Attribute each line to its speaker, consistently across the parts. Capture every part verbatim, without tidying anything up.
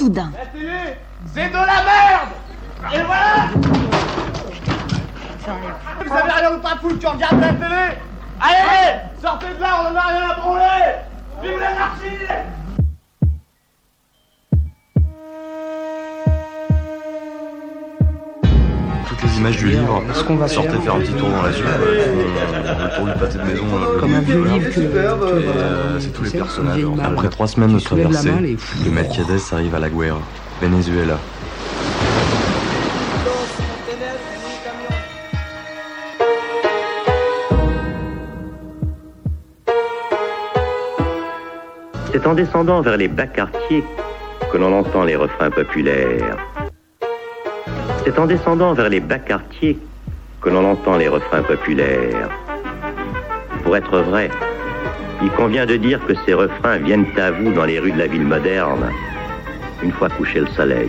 Speaker 1: soudain.
Speaker 2: C'est de la merde. Et voilà. Vous avez rien d'autre à foutre, tu regardes la télé. Allez, sortez de là, on en a rien à branler. Vive l'anarchie.
Speaker 3: Toutes les images du livre,
Speaker 4: ce qu'on va
Speaker 3: sortez faire un petit tour dans la suite, le tour du pâté de maison,
Speaker 4: comme un vieux livre que,
Speaker 3: euh, c'est tous les personnages. Après trois semaines de traversée, le Melquiades arrive à La Guaira, Venezuela.
Speaker 5: C'est en descendant vers les bas quartiers que l'on entend les refrains populaires. C'est en descendant vers les bas quartiers que l'on entend les refrains populaires. Pour être vrai, il convient de dire que ces refrains viennent à vous dans les rues de la ville moderne, une fois couché le soleil.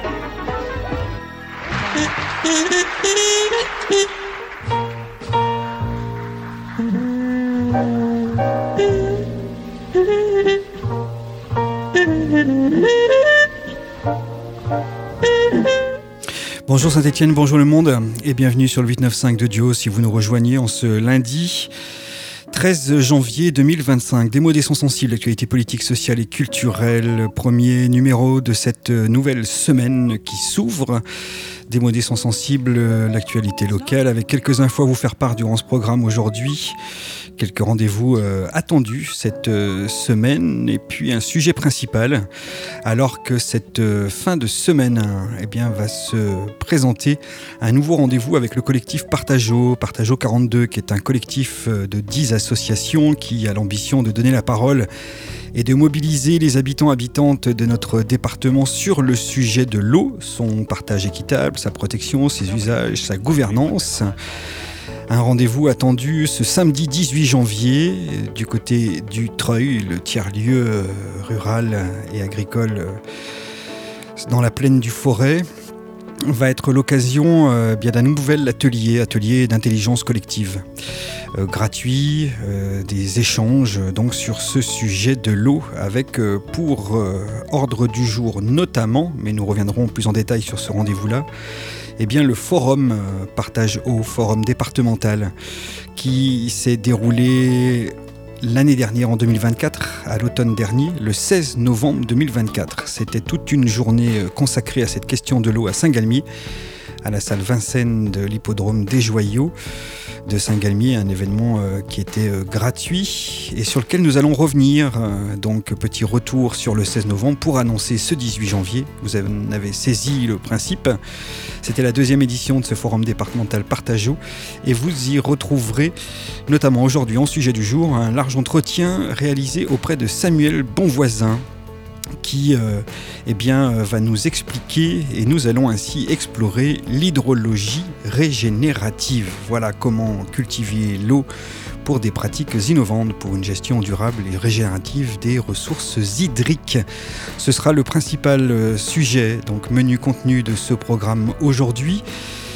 Speaker 6: Bonjour Saint-Étienne, bonjour le monde et bienvenue sur le huit neuf cinq de Dio si vous nous rejoignez en ce lundi treize janvier deux mille vingt-cinq. Des mots, des sons sensibles, l'actualité politique, sociale et culturelle. Premier numéro de cette nouvelle semaine qui s'ouvre. Des mots, des sons sensibles, l'actualité locale avec quelques infos à vous faire part durant ce programme aujourd'hui. Quelques rendez-vous euh, attendus cette euh, semaine et puis un sujet principal alors que cette euh, fin de semaine hein, eh bien, va se présenter un nouveau rendez-vous avec le collectif Partageau, Partageau quarante-deux qui est un collectif euh, de dix associations qui a l'ambition de donner la parole et de mobiliser les habitants habitantes de notre département sur le sujet de l'eau, son partage équitable, sa protection, ses usages, sa gouvernance. Un rendez-vous attendu ce samedi dix-huit janvier du côté du Treuil, le tiers-lieu rural et agricole dans la plaine du Forêt. Va être l'occasion euh, bien d'un nouvel atelier, atelier d'intelligence collective. Euh, gratuit, euh, des échanges donc sur ce sujet de l'eau avec euh, pour euh, ordre du jour notamment, mais nous reviendrons plus en détail sur ce rendez-vous-là, eh bien le forum euh, Partage Eau, forum départemental qui s'est déroulé l'année dernière en deux mille vingt-quatre, à l'automne dernier, le seize novembre deux mille vingt-quatre. C'était toute une journée euh, consacrée à cette question de l'eau à Saint-Galmier, à la salle Vincennes de l'hippodrome des Joyaux de Saint-Galmier, un événement euh, qui était euh, gratuit et sur lequel nous allons revenir. Euh, donc petit retour sur le seize novembre pour annoncer ce dix-huit janvier. Vous en avez saisi le principe. C'était la deuxième édition de ce forum départemental Partageau et vous y retrouverez notamment aujourd'hui en sujet du jour un large entretien réalisé auprès de Samuel Bonvoisin qui euh, eh bien, euh, va nous expliquer et nous allons ainsi explorer l'hydrologie régénérative. Voilà comment cultiver l'eau pour des pratiques innovantes, pour une gestion durable et régénérative des ressources hydriques. Ce sera le principal euh, sujet, donc menu contenu de ce programme aujourd'hui,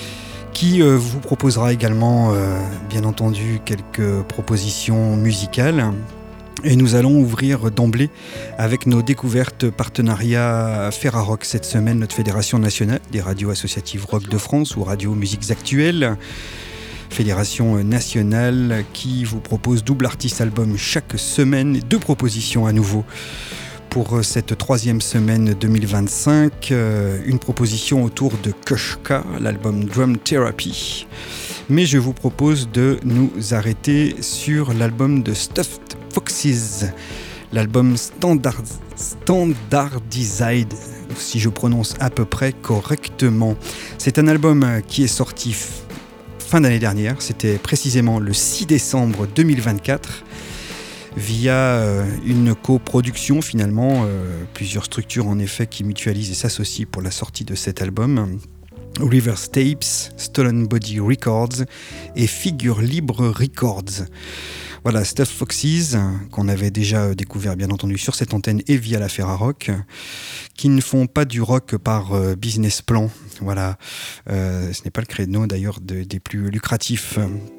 Speaker 6: qui euh, vous proposera également, euh, bien entendu, quelques propositions musicales. Et nous allons ouvrir d'emblée avec nos découvertes partenariat Ferrarock cette semaine, notre fédération nationale des radios associatives rock de France ou radio musiques actuelles. Fédération nationale qui vous propose double artiste album chaque semaine, deux propositions à nouveau pour cette troisième semaine deux mille vingt-cinq. Une proposition autour de Kushka, l'album Drum Therapy. Mais je vous propose de nous arrêter sur l'album de Stuffed Foxes, l'album Standard, Standardized, si je prononce à peu près correctement. C'est un album qui est sorti f- fin d'année dernière, c'était précisément le six décembre deux mille vingt-quatre, via euh, une coproduction finalement, euh, plusieurs structures en effet qui mutualisent et s'associent pour la sortie de cet album. Rivers Tapes, Stolen Body Records et Figure Libre Records. Voilà, Stuffed Foxes, qu'on avait déjà découvert bien entendu sur cette antenne et via la Ferrarock, qui ne font pas du rock par euh, business plan. Voilà, euh, ce n'est pas le créneau d'ailleurs de, des plus lucratifs.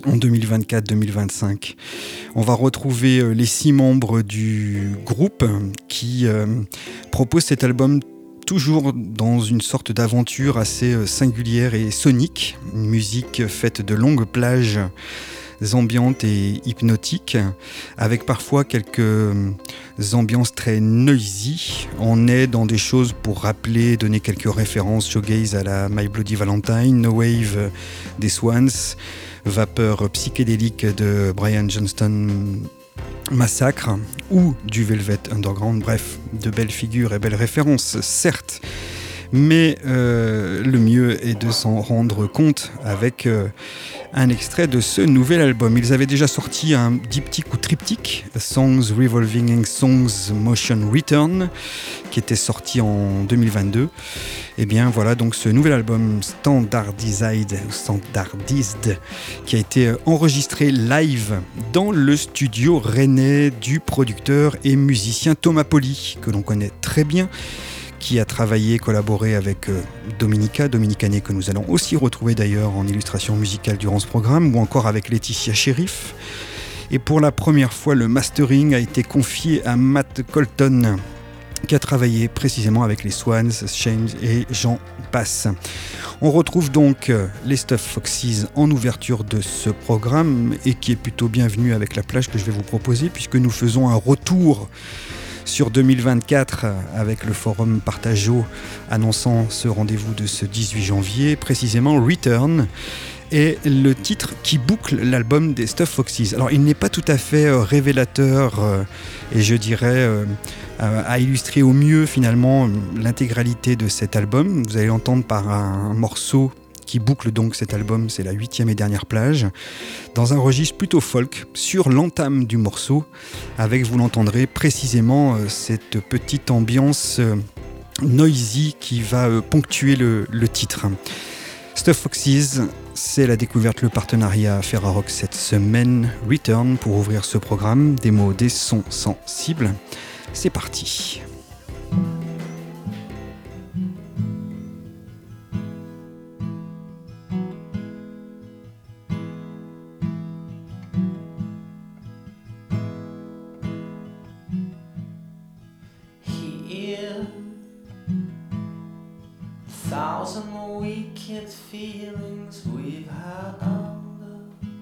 Speaker 6: en deux mille vingt-quatre deux mille vingt-cinq. On va retrouver euh, les six membres du groupe qui euh, proposent cet album toujours dans une sorte d'aventure assez euh, singulière et sonique, une musique faite de longues plages ambiantes et hypnotiques, avec parfois quelques ambiances très noisy. On est dans des choses pour rappeler, donner quelques références, shoegaze à la My Bloody Valentine, No Wave des Swans, vapeur psychédélique de Brian Johnston Massacre ou du Velvet Underground, bref, de belles figures et belles références, certes, mais euh, le mieux est de s'en rendre compte avec euh, un extrait de ce nouvel album. Ils avaient déjà sorti un diptyque ou triptyque, Songs Revolving and Songs Motion Return, qui était sorti en deux mille vingt-deux. Et bien voilà donc ce nouvel album Standardized, Standardized qui a été enregistré live dans le studio rennais du producteur et musicien Thomas Poli, que l'on connaît très bien, qui a travaillé, collaboré avec euh, Dominica, Dominicane, que nous allons aussi retrouver d'ailleurs en illustration musicale durant ce programme, ou encore avec Laetitia Sheriff. Et pour la première fois, le mastering a été confié à Matt Colton, qui a travaillé précisément avec les Swans, Shames et j'en passe. On retrouve donc les Stuff Foxes en ouverture de ce programme, et qui est plutôt bienvenu avec la plage que je vais vous proposer, puisque nous faisons un retour sur deux mille vingt-quatre avec le forum Partageau annonçant ce rendez-vous de ce dix-huit janvier, précisément Return est le titre qui boucle l'album des Stuff Foxes. Alors il n'est pas tout à fait révélateur et je dirais à illustrer au mieux finalement l'intégralité de cet album. Vous allez l'entendre par un morceau qui boucle donc cet album, c'est la huitième et dernière plage, dans un registre plutôt folk, sur l'entame du morceau, avec, vous l'entendrez précisément, cette petite ambiance noisy qui va ponctuer le, le titre. Stuff Foxes, c'est la découverte, le partenariat Ferrarock cette semaine. Return pour ouvrir ce programme, des mots, des sons sensibles. C'est parti.
Speaker 1: Thousand wicked feelings we've had under.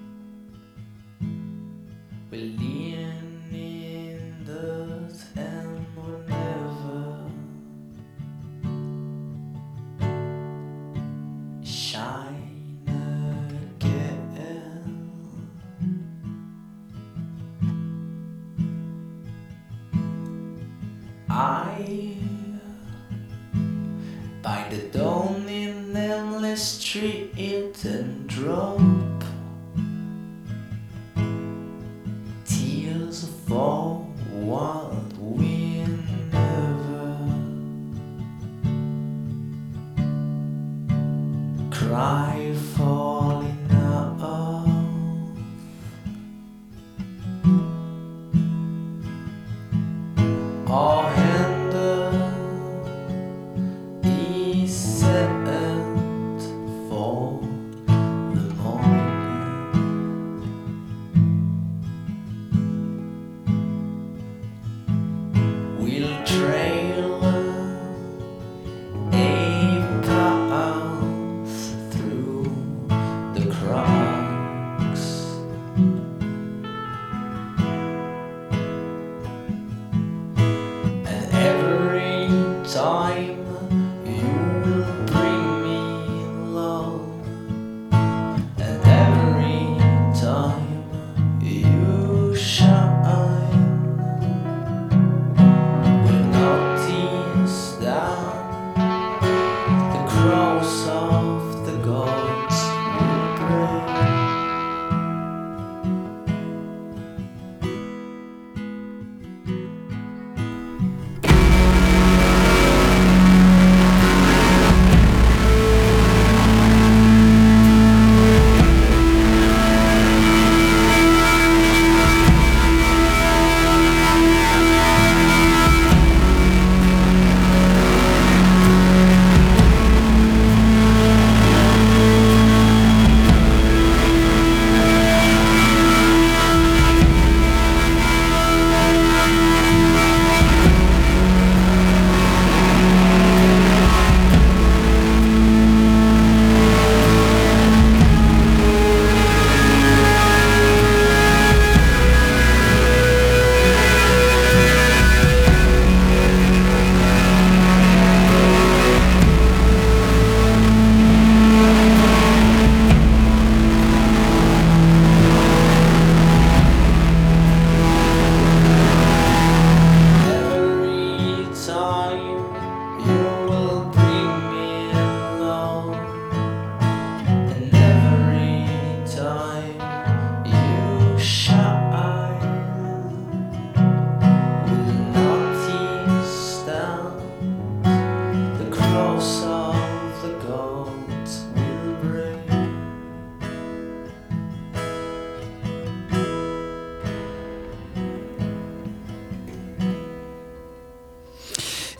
Speaker 1: We're leaning in dirt and we're never shine again. I by the dawn in endless street and drop tears for what we never cry falling out. Our hand set for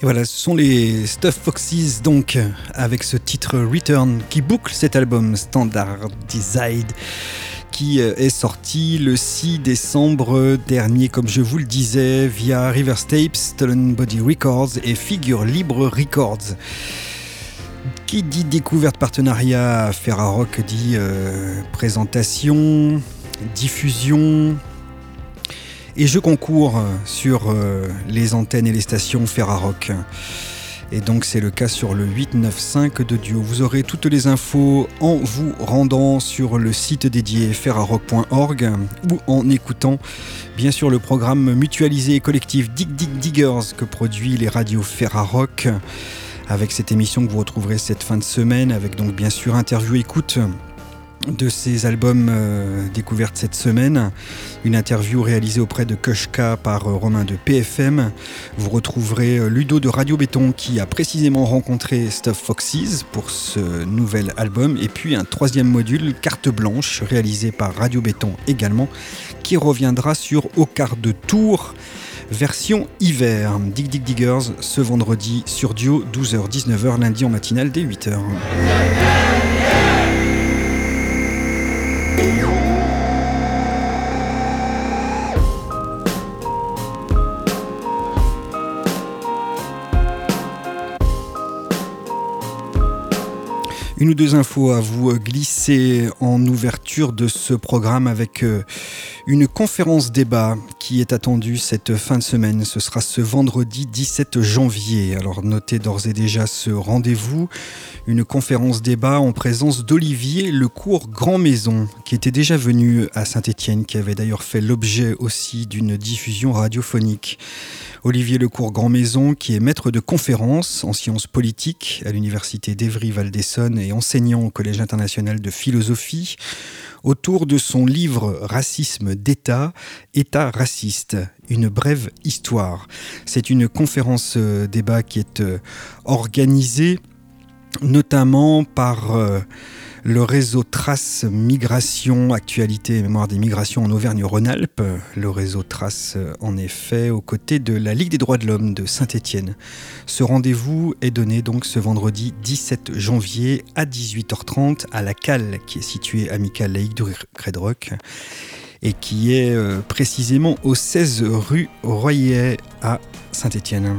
Speaker 6: Et voilà, ce sont les Stuff Foxes, donc, avec ce titre Return, qui boucle cet album Standardized, qui est sorti le six décembre dernier, comme je vous le disais, via Rivers Tapes, Stolen Body Records et Figure Libre Records. Qui dit découverte, partenariat, Ferrarock dit euh, présentation, diffusion et jeu concours sur euh, les antennes et les stations Ferrarock. Et donc c'est le cas sur le huit neuf cinq de Duo. Vous aurez toutes les infos en vous rendant sur le site dédié ferrarock point org ou en écoutant bien sûr le programme mutualisé et collectif Dig Dig Diggers que produit les radios Ferrarock, avec cette émission que vous retrouverez cette fin de semaine, avec donc bien sûr interview écoute de ces albums euh, découvertes cette semaine, une interview réalisée auprès de Kushka par euh, Romain de P F M. Vous retrouverez euh, Ludo de Radio Béton qui a précisément rencontré Stuff Foxes pour ce nouvel album, et puis un troisième module, Carte Blanche, réalisé par Radio Béton également, qui reviendra sur Au quart de tour, version hiver. Dig Dig Diggers ce vendredi sur Duo, douze heures dix-neuf heures, lundi en matinale dès huit heures. Une ou deux infos à vous glisser en ouverture de ce programme avec une conférence débat qui est attendue cette fin de semaine. Ce sera ce vendredi dix-sept janvier. Alors notez d'ores et déjà ce rendez-vous. Une conférence débat en présence d'Olivier Lecourt Grand Maison, qui était déjà venu à Saint-Étienne, qui avait d'ailleurs fait l'objet aussi d'une diffusion radiophonique. Olivier Lecourt Grand Maison, qui est maître de conférences en sciences politiques à l'université d'Évry-Val-d'Essonne et enseignant au Collège international de philosophie, autour de son livre Racisme d'État, État raciste, une brève histoire. C'est une conférence euh, débat qui est euh, organisée notamment par euh, le réseau Trace Migration, Actualité et Mémoire des Migrations en Auvergne-Rhône-Alpes. Le réseau Trace, en effet, aux côtés de la Ligue des droits de l'homme de Saint-Étienne. Ce rendez-vous est donné donc ce vendredi dix-sept janvier à dix-huit heures trente à la Cale, qui est située amicale laïque de Credrock et qui est euh, précisément au seize rue Royer à Saint-Étienne.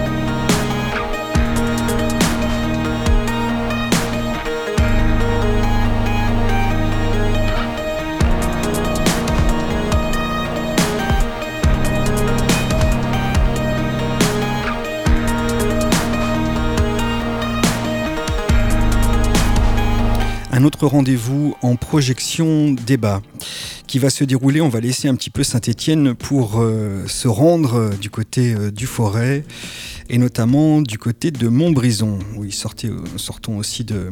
Speaker 6: Un autre rendez-vous en projection débat qui va se dérouler, on va laisser un petit peu Saint-Étienne pour euh, se rendre euh, du côté euh, du Forêt et notamment du côté de Montbrison, où ils sortaient, euh, sortons aussi de,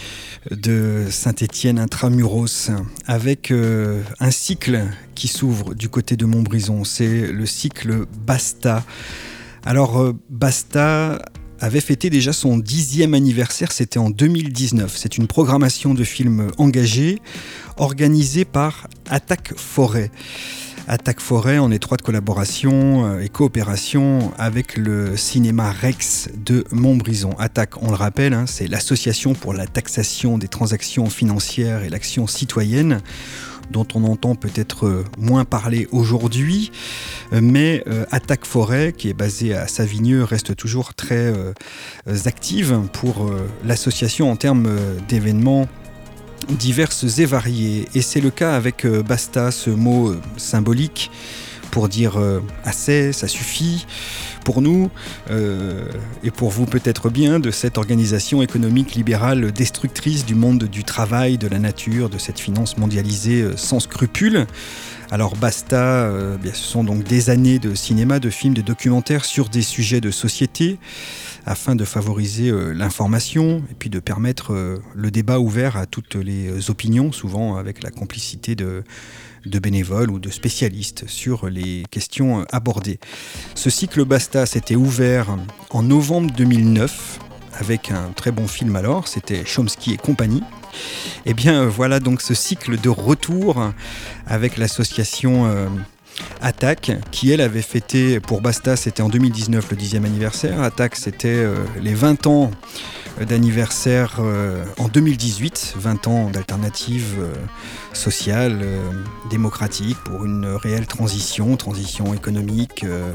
Speaker 6: de Saint-Étienne intramuros, avec euh, un cycle qui s'ouvre du côté de Montbrison, c'est le cycle Basta. Alors euh, Basta avait fêté déjà son dixième anniversaire, c'était en deux mille dix-neuf. C'est une programmation de films engagés organisée par Attaque Forêt. Attaque Forêt en étroite collaboration et coopération avec le cinéma Rex de Montbrison. Attaque, on le rappelle, hein, c'est l'association pour la taxation des transactions financières et l'action citoyenne, dont on entend peut-être moins parler aujourd'hui, mais euh, Attaque Forêt, qui est basée à Savigneux, reste toujours très euh, active pour euh, l'association en termes d'événements diverses et variés. Et c'est le cas avec euh, Basta, ce mot euh, symbolique pour dire euh, assez, ça suffit pour nous euh, et pour vous peut-être bien, de cette organisation économique libérale destructrice du monde du travail, de la nature, de cette finance mondialisée euh, sans scrupules. Alors Basta, euh, bien, ce sont donc des années de cinéma, de films, de documentaires sur des sujets de société afin de favoriser euh, l'information et puis de permettre euh, le débat ouvert à toutes les opinions, souvent avec la complicité de de bénévoles ou de spécialistes sur les questions abordées. Ce cycle Basta s'était ouvert en novembre deux mille neuf avec un très bon film alors, c'était Chomsky et compagnie. Et bien voilà donc ce cycle de retour avec l'association euh, Attaque, qui elle avait fêté, pour Basta c'était en deux mille dix-neuf le dixième anniversaire, Attaque c'était euh, les vingt ans d'anniversaire euh, en deux mille dix-huit, vingt ans d'alternative euh, sociale, euh, démocratique, pour une réelle transition, transition économique, euh,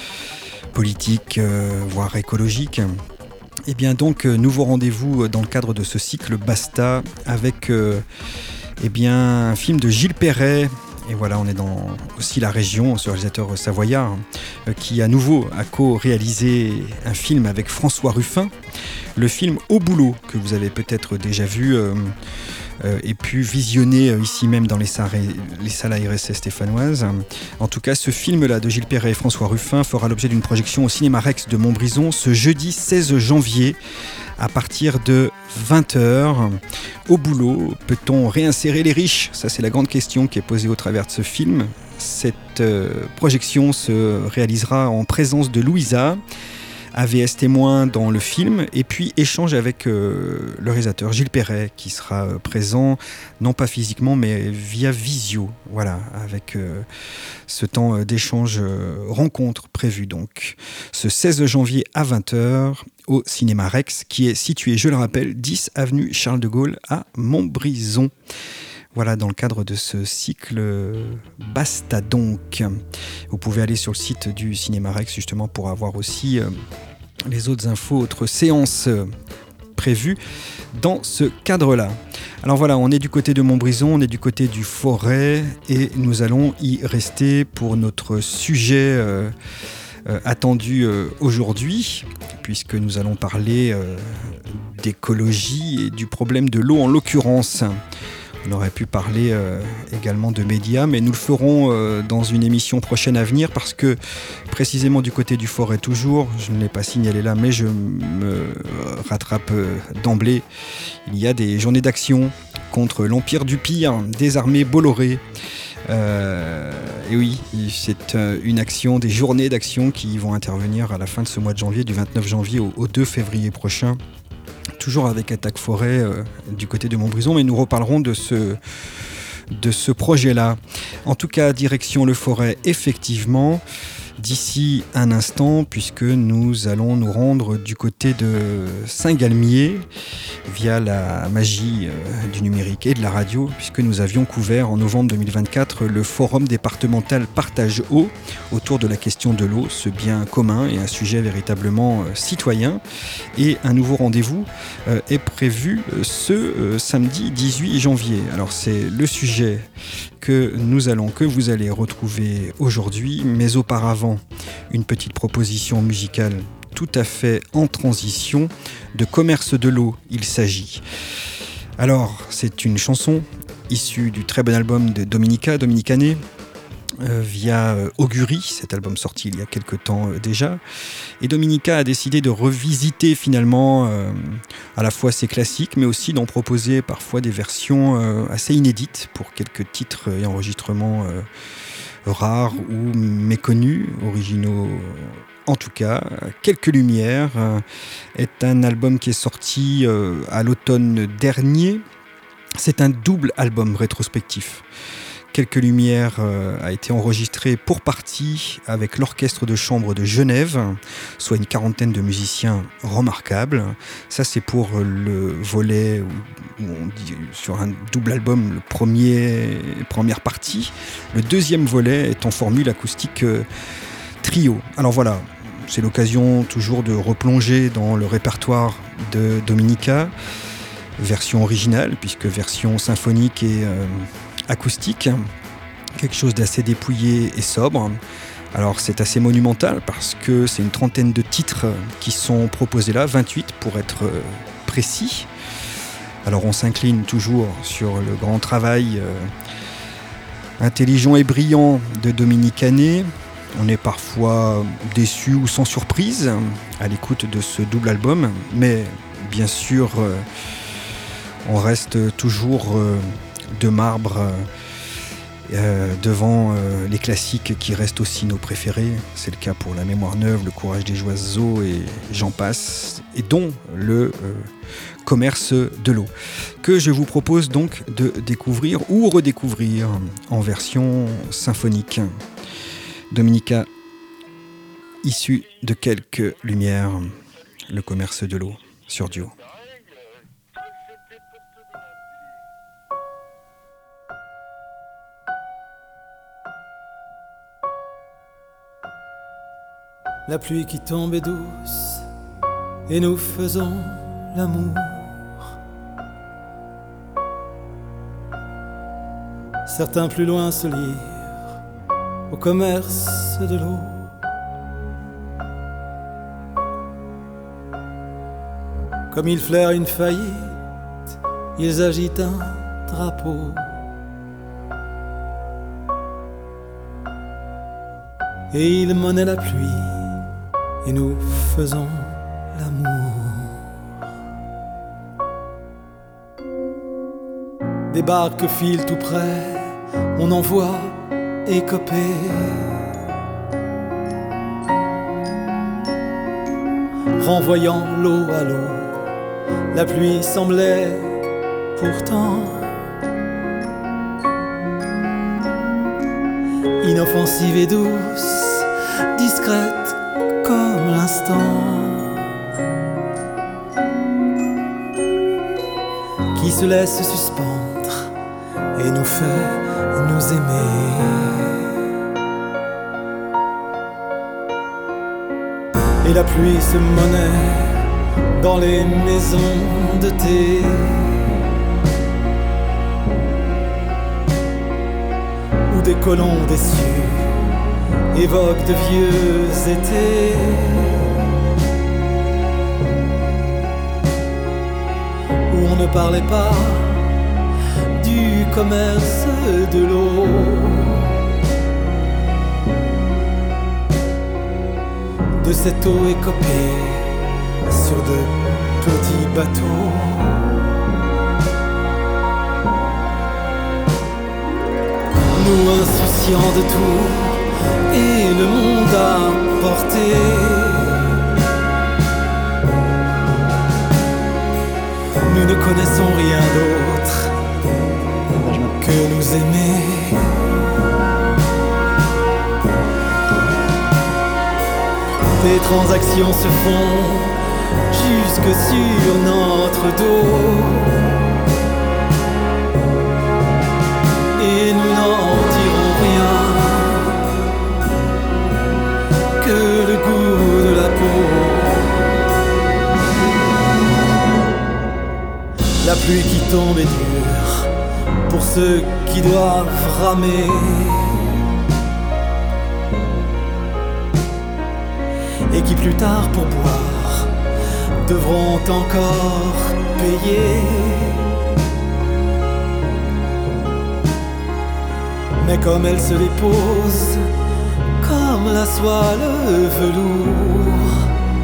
Speaker 6: politique, euh, voire écologique. Et bien donc, euh, nouveau rendez-vous dans le cadre de ce cycle Basta avec euh, eh bien, un film de Gilles Perret. Et voilà, on est dans aussi la région, ce réalisateur savoyard, euh, qui à nouveau a co-réalisé un film avec François Ruffin, le film Au boulot, que vous avez peut-être déjà vu euh, euh, et pu visionner euh, ici même dans les salles, les salles A R S S stéphanoises. En tout cas, ce film-là de Gilles Perret et François Ruffin fera l'objet d'une projection au Cinéma Rex de Montbrison ce jeudi seize janvier à partir de vingt heures. Au boulot, peut-on réinsérer les riches ? Ça, c'est la grande question qui est posée au travers de ce film. Cette euh, projection se réalisera en présence de Louisa, A V S témoin dans le film, et puis échange avec euh, le réalisateur Gilles Perret, qui sera euh, présent, non pas physiquement, mais via visio, voilà, avec euh, ce temps euh, d'échange, euh, rencontre prévu donc, ce seize janvier à vingt heures, au Cinéma Rex, qui est situé, je le rappelle, dix avenue Charles de Gaulle à Montbrison. Voilà, dans le cadre de ce cycle Basta donc. Vous pouvez aller sur le site du Cinéma Rex justement pour avoir aussi euh, les autres infos, autres séances euh, prévues dans ce cadre-là. Alors voilà, on est du côté de Montbrison, on est du côté du Forêt et nous allons y rester pour notre sujet euh, euh, attendu euh, aujourd'hui, puisque nous allons parler euh, d'écologie et du problème de l'eau en l'occurrence. On aurait pu parler euh, également de médias, mais nous le ferons euh, dans une émission prochaine à venir parce que précisément du côté du Forêt toujours, je ne l'ai pas signalé là, mais je me rattrape euh, d'emblée. Il y a des journées d'action contre l'Empire du Pire, des armées Bolloré. Euh, et oui, c'est euh, une action, des journées d'action qui vont intervenir à la fin de ce mois de janvier, du vingt-neuf janvier au, au deux février prochain. Toujours avec Attaque Forêt euh, du côté de Montbrison, mais nous reparlerons de ce, de ce projet-là. En tout cas, direction le Forêt, effectivement, d'ici un instant, puisque nous allons nous rendre du côté de Saint-Galmier, via la magie euh, du numérique et de la radio, puisque nous avions couvert en novembre deux mille vingt-quatre le forum départemental Partage Eau, autour de la question de l'eau, ce bien commun et un sujet véritablement euh, citoyen. Et un nouveau rendez-vous euh, est prévu euh, ce euh, samedi dix-huit janvier. Alors c'est le sujet que nous allons, que vous allez retrouver aujourd'hui, mais auparavant, une petite proposition musicale tout à fait en transition. De Commerce de l'eau, il s'agit. Alors, c'est une chanson issue du très bon album de Dominica, Dominicane, euh, via euh, Augury, cet album sorti il y a quelque temps euh, déjà. Et Dominica a décidé de revisiter finalement euh, à la fois ses classiques, mais aussi d'en proposer parfois des versions euh, assez inédites pour quelques titres et enregistrements euh, rares ou méconnus, originaux. En tout cas, Quelques Lumières euh, est un album qui est sorti euh, à l'automne dernier. C'est un double album rétrospectif. Quelques Lumières euh, a été enregistré pour partie avec l'Orchestre de Chambre de Genève, soit une quarantaine de musiciens remarquables. Ça, c'est pour le volet, où on dit sur un double album, le premier, première partie. Le deuxième volet est en formule acoustique euh, trio. Alors voilà, c'est l'occasion toujours de replonger dans le répertoire de Dominica, version originale, puisque version symphonique et euh, acoustique, quelque chose d'assez dépouillé et sobre. Alors c'est assez monumental parce que c'est une trentaine de titres qui sont proposés là, vingt-huit pour être euh, précis. Alors on s'incline toujours sur le grand travail euh, intelligent et brillant de Dominicane. On est parfois déçu ou sans surprise à l'écoute de ce double album, mais bien sûr, euh, on reste toujours euh, de marbre euh, devant euh, les classiques qui restent aussi nos préférés. C'est le cas pour La Mémoire Neuve, Le Courage des Oiseaux et j'en passe, et dont le euh, Commerce de l'eau, que je vous propose donc de découvrir ou redécouvrir en version symphonique. Dominica, issu de quelques lumières, le commerce de l'eau sur Duo.
Speaker 4: La pluie qui tombe est douce et nous faisons l'amour. Certains plus loin se livrent au commerce de l'eau. Comme ils flairent une faillite, ils agitent un drapeau. Et ils monnaient la pluie, et nous faisons l'amour. Des barques filent tout près, on en voit écoper. Renvoyant l'eau à l'eau, la pluie semblait pourtant inoffensive et douce, discrète comme l'instant qui se laisse suspendre et nous fait nous aimer. Et la pluie se monnaie dans les maisons de thé. Où des colons déçus évoquent de vieux étés. Où on ne parlait pas du commerce de l'eau. De cette eau écopée sur de petits bateaux. Nous insouciants de tout et le monde à portée. Nous ne connaissons rien d'autre que nous aimer. Des transactions se font jusque sur notre dos. Et nous n'en tirons rien que le goût de la peau. La pluie qui tombe est dure pour ceux qui doivent ramer. Et qui plus tard pour boire devront encore payer. Mais comme elle se dépose comme la soie le velours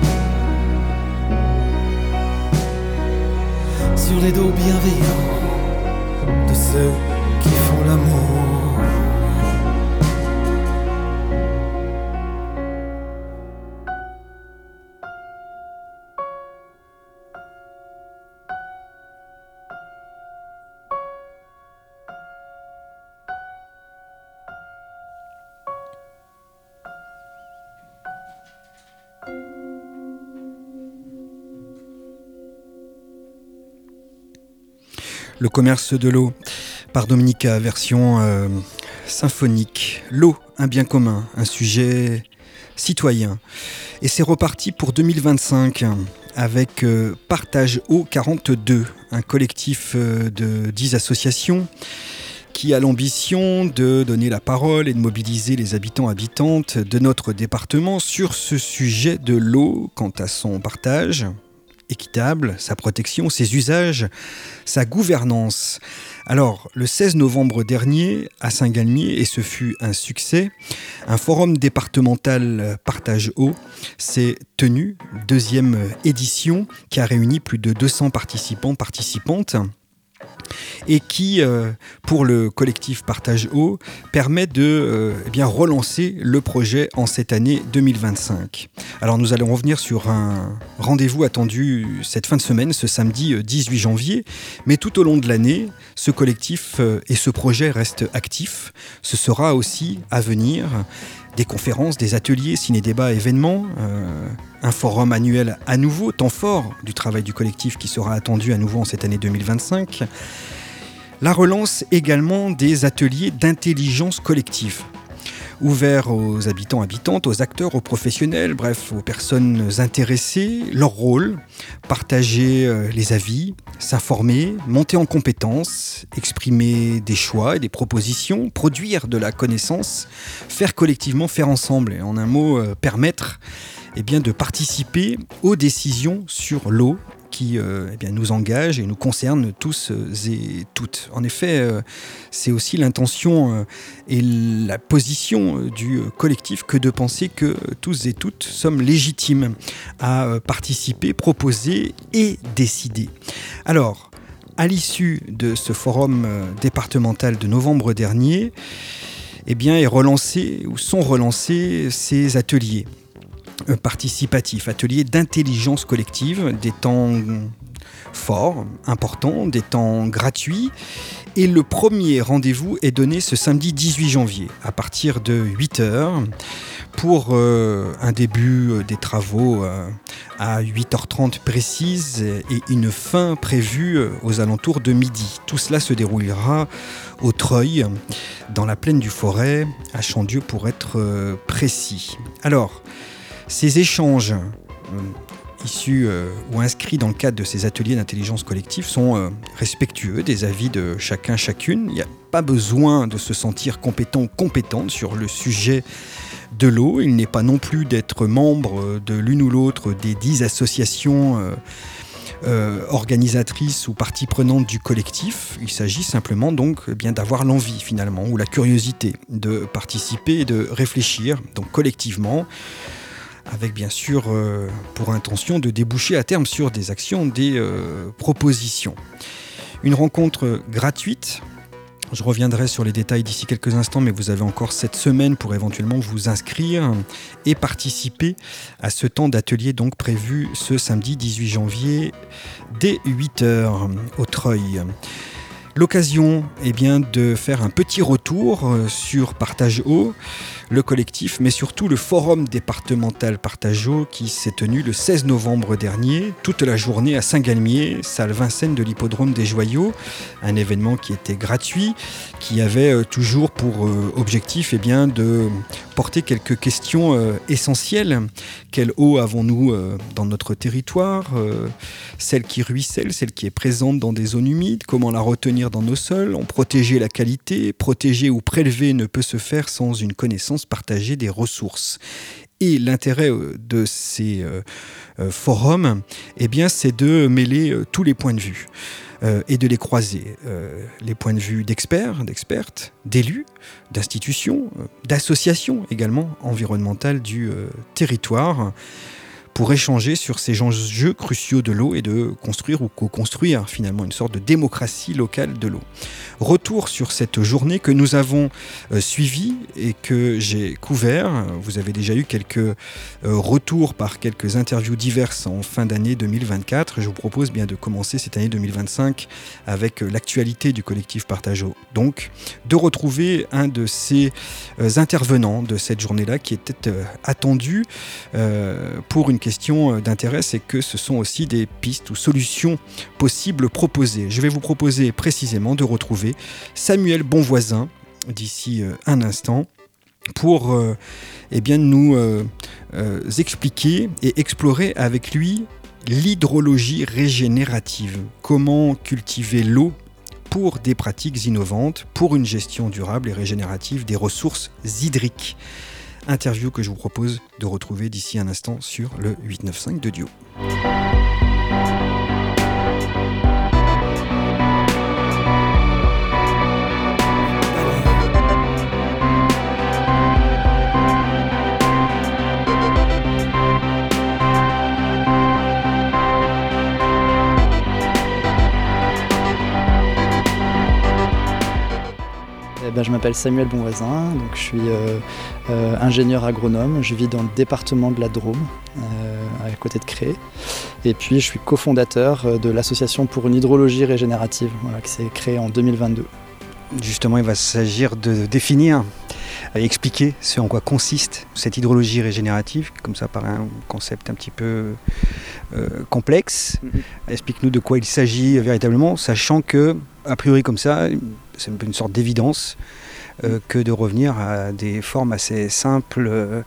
Speaker 4: sur les dos bienveillants de ceux qui font l'amour.
Speaker 6: Le commerce de l'eau par Dominica, version euh, symphonique. L'eau, un bien commun, un sujet citoyen. Et c'est reparti pour deux mille vingt-cinq avec euh, Partage Eau quarante-deux, un collectif euh, de dix associations qui a l'ambition de donner la parole et de mobiliser les habitants habitantes de notre département sur ce sujet de l'eau quant à son partage équitable, sa protection, ses usages, sa gouvernance. Alors, le seize novembre dernier, à Saint-Galmier, et ce fut un succès, un forum départemental Partage Eau s'est tenu, deuxième édition, qui a réuni plus de deux cents participants, participantes. et qui, euh, pour le collectif Partage Eau, permet de euh, eh bien, relancer le projet en cette année deux mille vingt-cinq. Alors nous allons revenir sur un rendez-vous attendu cette fin de semaine, ce samedi dix-huit janvier, mais tout au long de l'année, ce collectif euh, et ce projet restent actifs. Ce sera aussi à venir des conférences, des ateliers, ciné-débats, événements, euh, un forum annuel à nouveau, temps fort du travail du collectif qui sera attendu à nouveau en cette année deux mille vingt-cinq. La relance également des ateliers d'intelligence collective, ouverts aux habitants, habitantes, aux acteurs, aux professionnels, bref, aux personnes intéressées, leur rôle, partager les avis, s'informer, monter en compétences, exprimer des choix et des propositions, produire de la connaissance, faire collectivement, faire ensemble, et en un mot, euh, permettre eh bien, de participer aux décisions sur l'eau qui euh, eh bien, nous engage et nous concerne tous et toutes. En effet, euh, c'est aussi l'intention euh, et la position euh, du collectif que de penser que tous et toutes sommes légitimes à euh, participer, proposer et décider. Alors, à l'issue de ce forum euh, départemental de novembre dernier, eh bien, est relancé, ou sont relancés ces ateliers participatifs, ateliers d'intelligence collective, des temps forts, importants, des temps gratuits. Et le premier rendez-vous est donné ce samedi dix-huit janvier, à partir de huit heures, pour euh, un début des travaux euh, à huit heures trente précise et une fin prévue aux alentours de midi. Tout cela se déroulera au Treuil, dans la plaine du Forêt, à Chandieu pour être euh, précis. Alors, ces échanges euh, issus euh, ou inscrits dans le cadre de ces ateliers d'intelligence collective sont euh, respectueux des avis de chacun, chacune. Il n'y a pas besoin de se sentir compétent ou compétente sur le sujet de l'eau. Il n'est pas non plus d'être membre de l'une ou l'autre des dix associations euh, euh, organisatrices ou parties prenantes du collectif. Il s'agit simplement donc eh bien d'avoir l'envie finalement ou la curiosité de participer et de réfléchir donc collectivement, avec bien sûr euh, pour intention de déboucher à terme sur des actions, des euh, propositions. Une rencontre gratuite. Je reviendrai sur les détails d'ici quelques instants, mais vous avez encore cette semaine pour éventuellement vous inscrire et participer à ce temps d'atelier donc prévu ce samedi dix-huit janvier dès huit heures au Treuil. L'occasion eh bien, de faire un petit retour sur Partage Eau, le collectif, mais surtout le forum départemental Partage Eau qui s'est tenu le seize novembre dernier, toute la journée à Saint-Galmier, salle Vincennes de l'hippodrome des Joyaux, un événement qui était gratuit, qui avait euh, toujours pour euh, objectif eh bien, de porter quelques questions euh, essentielles. Quelle eau avons-nous euh, dans notre territoire, euh, celle qui ruisselle, celle qui est présente dans des zones humides, comment la retenir dans nos sols, en protéger la qualité, protéger ou prélever ne peut se faire sans une connaissance partagée des ressources. Et l'intérêt de ces euh, forums, eh bien, c'est de mêler euh, tous les points de vue euh, et de les croiser. Euh, les points de vue d'experts, d'expertes, d'élus, d'institutions, euh, d'associations également environnementales du euh, territoire, pour échanger sur ces enjeux cruciaux de l'eau et de construire ou co-construire finalement une sorte de démocratie locale de l'eau. Retour sur cette journée que nous avons euh, suivie et que j'ai couvert. Vous avez déjà eu quelques euh, retours par quelques interviews diverses en fin d'année deux mille vingt-quatre. Je vous propose bien de commencer cette année deux mille vingt-cinq avec euh, l'actualité du collectif Partage Eau. Donc, de retrouver un de ces euh, intervenants de cette journée-là qui était euh, attendu euh, pour une question d'intérêt, c'est que ce sont aussi des pistes ou solutions possibles proposées. Je vais vous proposer précisément de retrouver Samuel Bonvoisin d'ici un instant pour euh, eh bien, nous euh, euh, expliquer et explorer avec lui l'hydrologie régénérative. Comment cultiver l'eau pour des pratiques innovantes, pour une gestion durable et régénérative des ressources hydriques. Interview que je vous propose de retrouver d'ici un instant sur le huit neuf cinq de Dio.
Speaker 7: ben, je m'appelle Samuel Bonvoisin, donc je suis euh, euh, ingénieur agronome, je vis dans le département de la Drôme, euh, à côté de Cré, et puis je suis cofondateur de l'association pour une hydrologie régénérative, voilà, qui s'est créée en deux mille vingt-deux.
Speaker 6: Justement, il va s'agir de définir et expliquer ce en quoi consiste cette hydrologie régénérative, comme ça paraît un concept un petit peu euh, complexe. Mm-hmm. Explique-nous de quoi il s'agit véritablement, sachant que, a priori comme ça, c'est une sorte d'évidence euh, que de revenir à des formes assez simples, euh,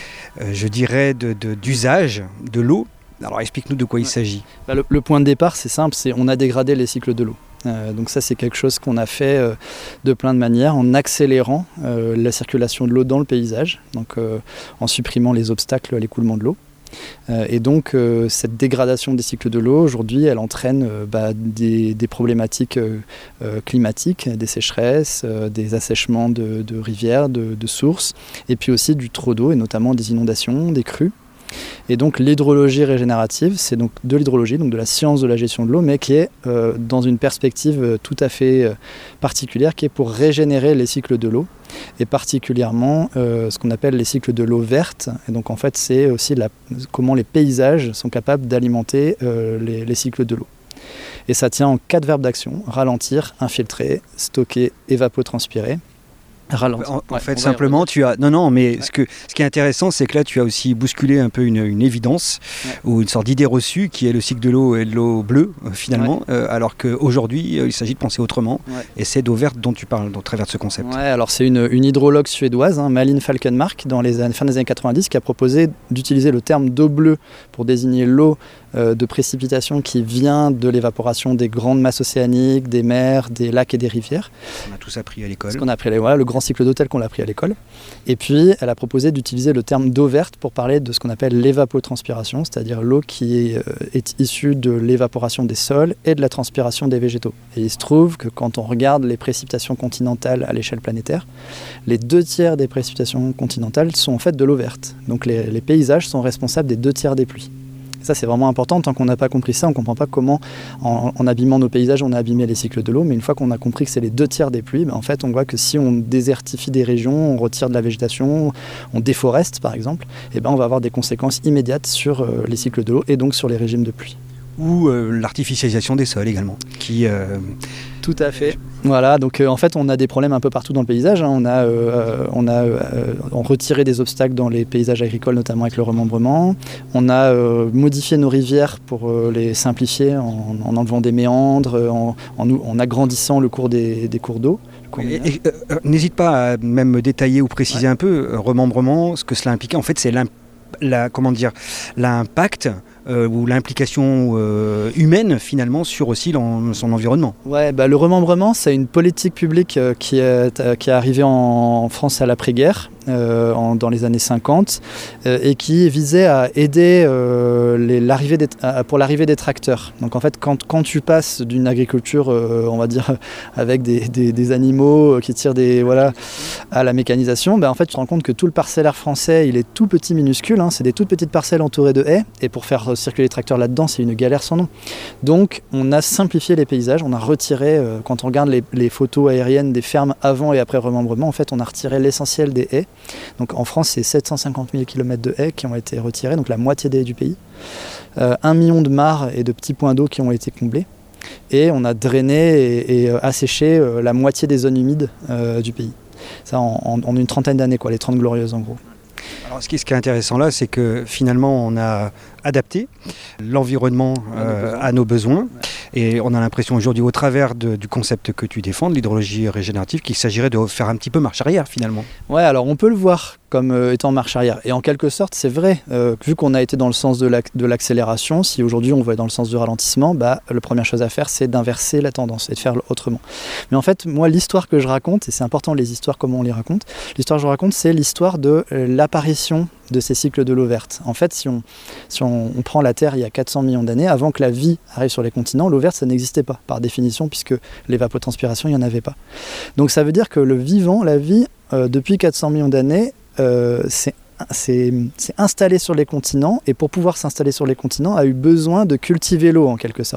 Speaker 6: je dirais, de, de, d'usage de l'eau. Alors explique-nous de quoi il s'agit.
Speaker 7: Bah, le, le point de départ, c'est simple, c'est on a dégradé les cycles de l'eau. Euh, donc ça, c'est quelque chose qu'on a fait euh, de plein de manières, en accélérant euh, la circulation de l'eau dans le paysage, donc euh, en supprimant les obstacles à l'écoulement de l'eau. Euh, et donc euh, cette dégradation des cycles de l'eau, aujourd'hui, elle entraîne euh, bah, des, des problématiques euh, euh, climatiques, des sécheresses, euh, des assèchements de, de rivières, de, de sources, et puis aussi du trop d'eau, et notamment des inondations, des crues. Et donc l'hydrologie régénérative, c'est donc de l'hydrologie, donc de la science de la gestion de l'eau, mais qui est euh, dans une perspective euh, tout à fait euh, particulière, qui est pour régénérer les cycles de l'eau, et particulièrement euh, ce qu'on appelle les cycles de l'eau verte. Et donc en fait, c'est aussi la, comment les paysages sont capables d'alimenter euh, les, les cycles de l'eau. Et ça tient en quatre verbes d'action: ralentir, infiltrer, stocker, évapotranspirer. Ralentir.
Speaker 6: En, en ouais, fait, simplement, tu as. Non, non, mais ouais. ce, que, ce qui est intéressant, c'est que là, tu as aussi bousculé un peu une, une évidence ouais. ou une sorte d'idée reçue qui est le cycle de l'eau et de l'eau bleue, euh, finalement, ouais. euh, alors qu'aujourd'hui, euh, il s'agit de penser autrement. Ouais. Et c'est d'eau verte dont tu parles, au travers de ce concept.
Speaker 7: Ouais, alors c'est une, une hydrologue suédoise, hein, Malin Falkenmark, dans les années, fin des années quatre-vingt-dix, qui a proposé d'utiliser le terme d'eau bleue pour désigner l'eau euh, de précipitation qui vient de l'évaporation des grandes masses océaniques, des mers, des lacs et des rivières.
Speaker 6: On a tous appris à l'école.
Speaker 7: Ce qu'on a appris à l'école, voilà, le grand cycle d'eau tel qu'on l'a appris à l'école. Et puis, elle a proposé d'utiliser le terme d'eau verte pour parler de ce qu'on appelle l'évapotranspiration, c'est-à-dire l'eau qui est, euh, est issue de l'évaporation des sols et de la transpiration des végétaux. Et il se trouve que quand on regarde les précipitations continentales à l'échelle planétaire, les deux tiers des précipitations continentales sont en fait de l'eau verte. Donc les, les paysages sont responsables des deux tiers des pluies. Ça, c'est vraiment important. Tant qu'on n'a pas compris ça, on ne comprend pas comment, en, en abîmant nos paysages, on a abîmé les cycles de l'eau. Mais une fois qu'on a compris que c'est les deux tiers des pluies, ben en fait, on voit que si on désertifie des régions, on retire de la végétation, on déforeste, par exemple, et ben on va avoir des conséquences immédiates sur euh, les cycles de l'eau et donc sur les régimes de pluie.
Speaker 6: Ou euh, l'artificialisation des sols également, qui... Euh...
Speaker 7: Tout à fait. Voilà, donc euh, en fait, on a des problèmes un peu partout dans le paysage. Hein. On a, euh, on a euh, on retiré des obstacles dans les paysages agricoles, notamment avec le remembrement. On a euh, modifié nos rivières pour euh, les simplifier en, en enlevant des méandres, en, en, en agrandissant le cours des, des cours d'eau.
Speaker 6: Et, et, euh, n'hésite pas à même détailler ou préciser ouais. un peu, euh, remembrement, ce que cela impliquait. En fait, c'est la, comment dire, l'impact euh, ou l'implication euh, humaine finalement sur aussi son environnement.
Speaker 7: Ouais, bah, le remembrement, c'est une politique publique euh, qui, est, euh, qui est arrivée en, en France à l'après-guerre. Euh, en, dans les années cinquante euh, et qui visait à aider euh, les, l'arrivée des, à, pour l'arrivée des tracteurs. Donc en fait, quand, quand tu passes d'une agriculture, euh, on va dire, avec des, des, des animaux qui tirent des, voilà, à la mécanisation, ben en fait, tu te rends compte que tout le parcellaire français, il est tout petit, minuscule, hein, c'est des toutes petites parcelles entourées de haies, et pour faire circuler les tracteurs là-dedans, c'est une galère sans nom. Donc on a simplifié les paysages, on a retiré, euh, quand on regarde les, les photos aériennes des fermes avant et après remembrement, en fait, on a retiré l'essentiel des haies. Donc en France, c'est sept cent cinquante mille kilomètres de haies qui ont été retirés, donc la moitié des haies du pays. Euh, un million de mares et de petits points d'eau qui ont été comblés. Et on a drainé et, et asséché euh, la moitié des zones humides euh, du pays. Ça en, en, en une trentaine d'années, quoi, les trente glorieuses en gros.
Speaker 6: Alors, ce qui, ce qui est intéressant là, c'est que finalement, on a adapté l'environnement euh, à nos besoins. Et on a l'impression aujourd'hui, au travers de, du concept que tu défends, de l'hydrologie régénérative, qu'il s'agirait de faire un petit peu marche arrière finalement.
Speaker 7: Ouais, alors on peut le voir comme euh, étant marche arrière. Et en quelque sorte, c'est vrai, euh, vu qu'on a été dans le sens de, la, de l'accélération, si aujourd'hui on va dans le sens du ralentissement, bah, la première chose à faire, c'est d'inverser la tendance et de faire autrement. Mais en fait, moi, l'histoire que je raconte, et c'est important les histoires, comment on les raconte, l'histoire que je raconte, c'est l'histoire de euh, l'apparition de ces cycles de l'eau verte. En fait, si on, si on, on prend la Terre il y a quatre cents millions d'années, avant que la vie arrive sur les continents, l'eau verte, ça n'existait pas, par définition, puisque l'évapotranspiration, il n'y en avait pas. Donc ça veut dire que le vivant, la vie, euh, depuis quatre cents millions d'années, euh, c'est C'est, c'est installé sur les continents, et pour pouvoir s'installer sur les continents a eu besoin de cultiver l'eau en quelque sorte.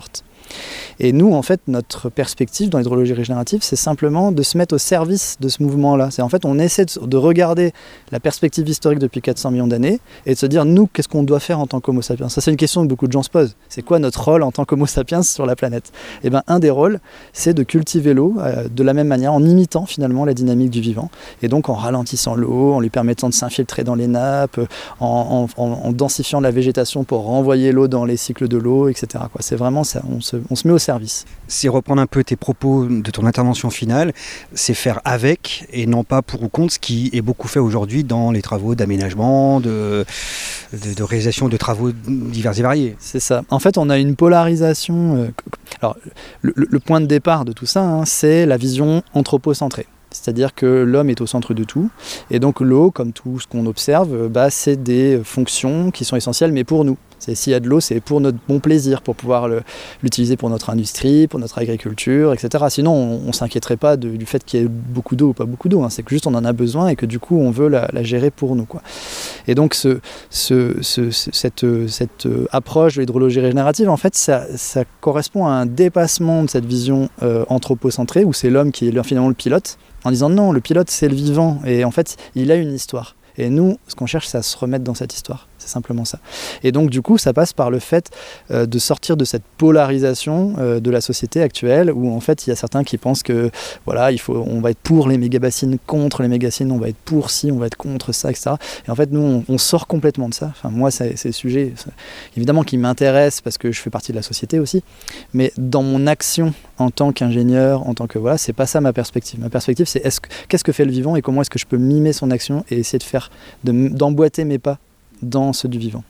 Speaker 7: Et nous, en fait, notre perspective dans l'hydrologie régénérative, c'est simplement de se mettre au service de ce mouvement-là. C'est en fait, on essaie de, de regarder la perspective historique depuis quatre cents millions d'années et de se dire, nous, qu'est-ce qu'on doit faire en tant qu'Homo sapiens ? Ça, c'est une question que beaucoup de gens se posent. C'est quoi notre rôle en tant qu'Homo sapiens sur la planète ? Eh bien, un des rôles, c'est de cultiver l'eau euh, de la même manière, en imitant finalement la dynamique du vivant. Et donc, en ralentissant l'eau, en lui permettant de s'infiltrer dans les nappes, en, en, en densifiant la végétation pour renvoyer l'eau dans les cycles de l'eau, et cetera, quoi. C'est vraiment ça, on se, on se met au service.
Speaker 6: C'est reprendre un peu tes propos de ton intervention finale, c'est faire avec et non pas pour ou contre, ce qui est beaucoup fait aujourd'hui dans les travaux d'aménagement, de, de, de réalisation de travaux divers et variés.
Speaker 7: C'est ça. En fait, on a une polarisation. Euh, alors, le, le point de départ de tout ça, hein, c'est la vision anthropocentrée. C'est-à-dire que l'homme est au centre de tout. Et donc l'eau, comme tout ce qu'on observe, bah, c'est des fonctions qui sont essentielles, mais pour nous. C'est, s'il y a de l'eau, c'est pour notre bon plaisir, pour pouvoir le, l'utiliser pour notre industrie, pour notre agriculture, et cetera. Sinon, on ne s'inquiéterait pas de, du fait qu'il y ait beaucoup d'eau ou pas beaucoup d'eau. Hein. C'est que juste on en a besoin et que du coup, on veut la, la gérer pour nous, quoi. Et donc, ce, ce, ce, cette, cette approche de l'hydrologie régénérative, en fait, ça, ça correspond à un dépassement de cette vision euh, anthropocentrée, où c'est l'homme qui est finalement le pilote, en disant non, le pilote, c'est le vivant. Et en fait, il a une histoire. Et nous, ce qu'on cherche, c'est à se remettre dans cette histoire. C'est simplement ça. Et donc, du coup, ça passe par le fait euh, de sortir de cette polarisation euh, de la société actuelle, où en fait, il y a certains qui pensent que voilà, il faut, on va être pour les méga-bassines, contre les méga-bassines, on va être pour ci, on va être contre ça, et cetera. Et en fait, nous, on, on sort complètement de ça. Enfin, moi, c'est, c'est le sujet, c'est, évidemment, qui m'intéresse parce que je fais partie de la société aussi. Mais dans mon action en tant qu'ingénieur, en tant que voilà, c'est pas ça ma perspective. Ma perspective, c'est est-ce que, qu'est-ce que fait le vivant et comment est-ce que je peux mimer son action et essayer de faire, de, d'emboîter mes pas dans ceux du vivant.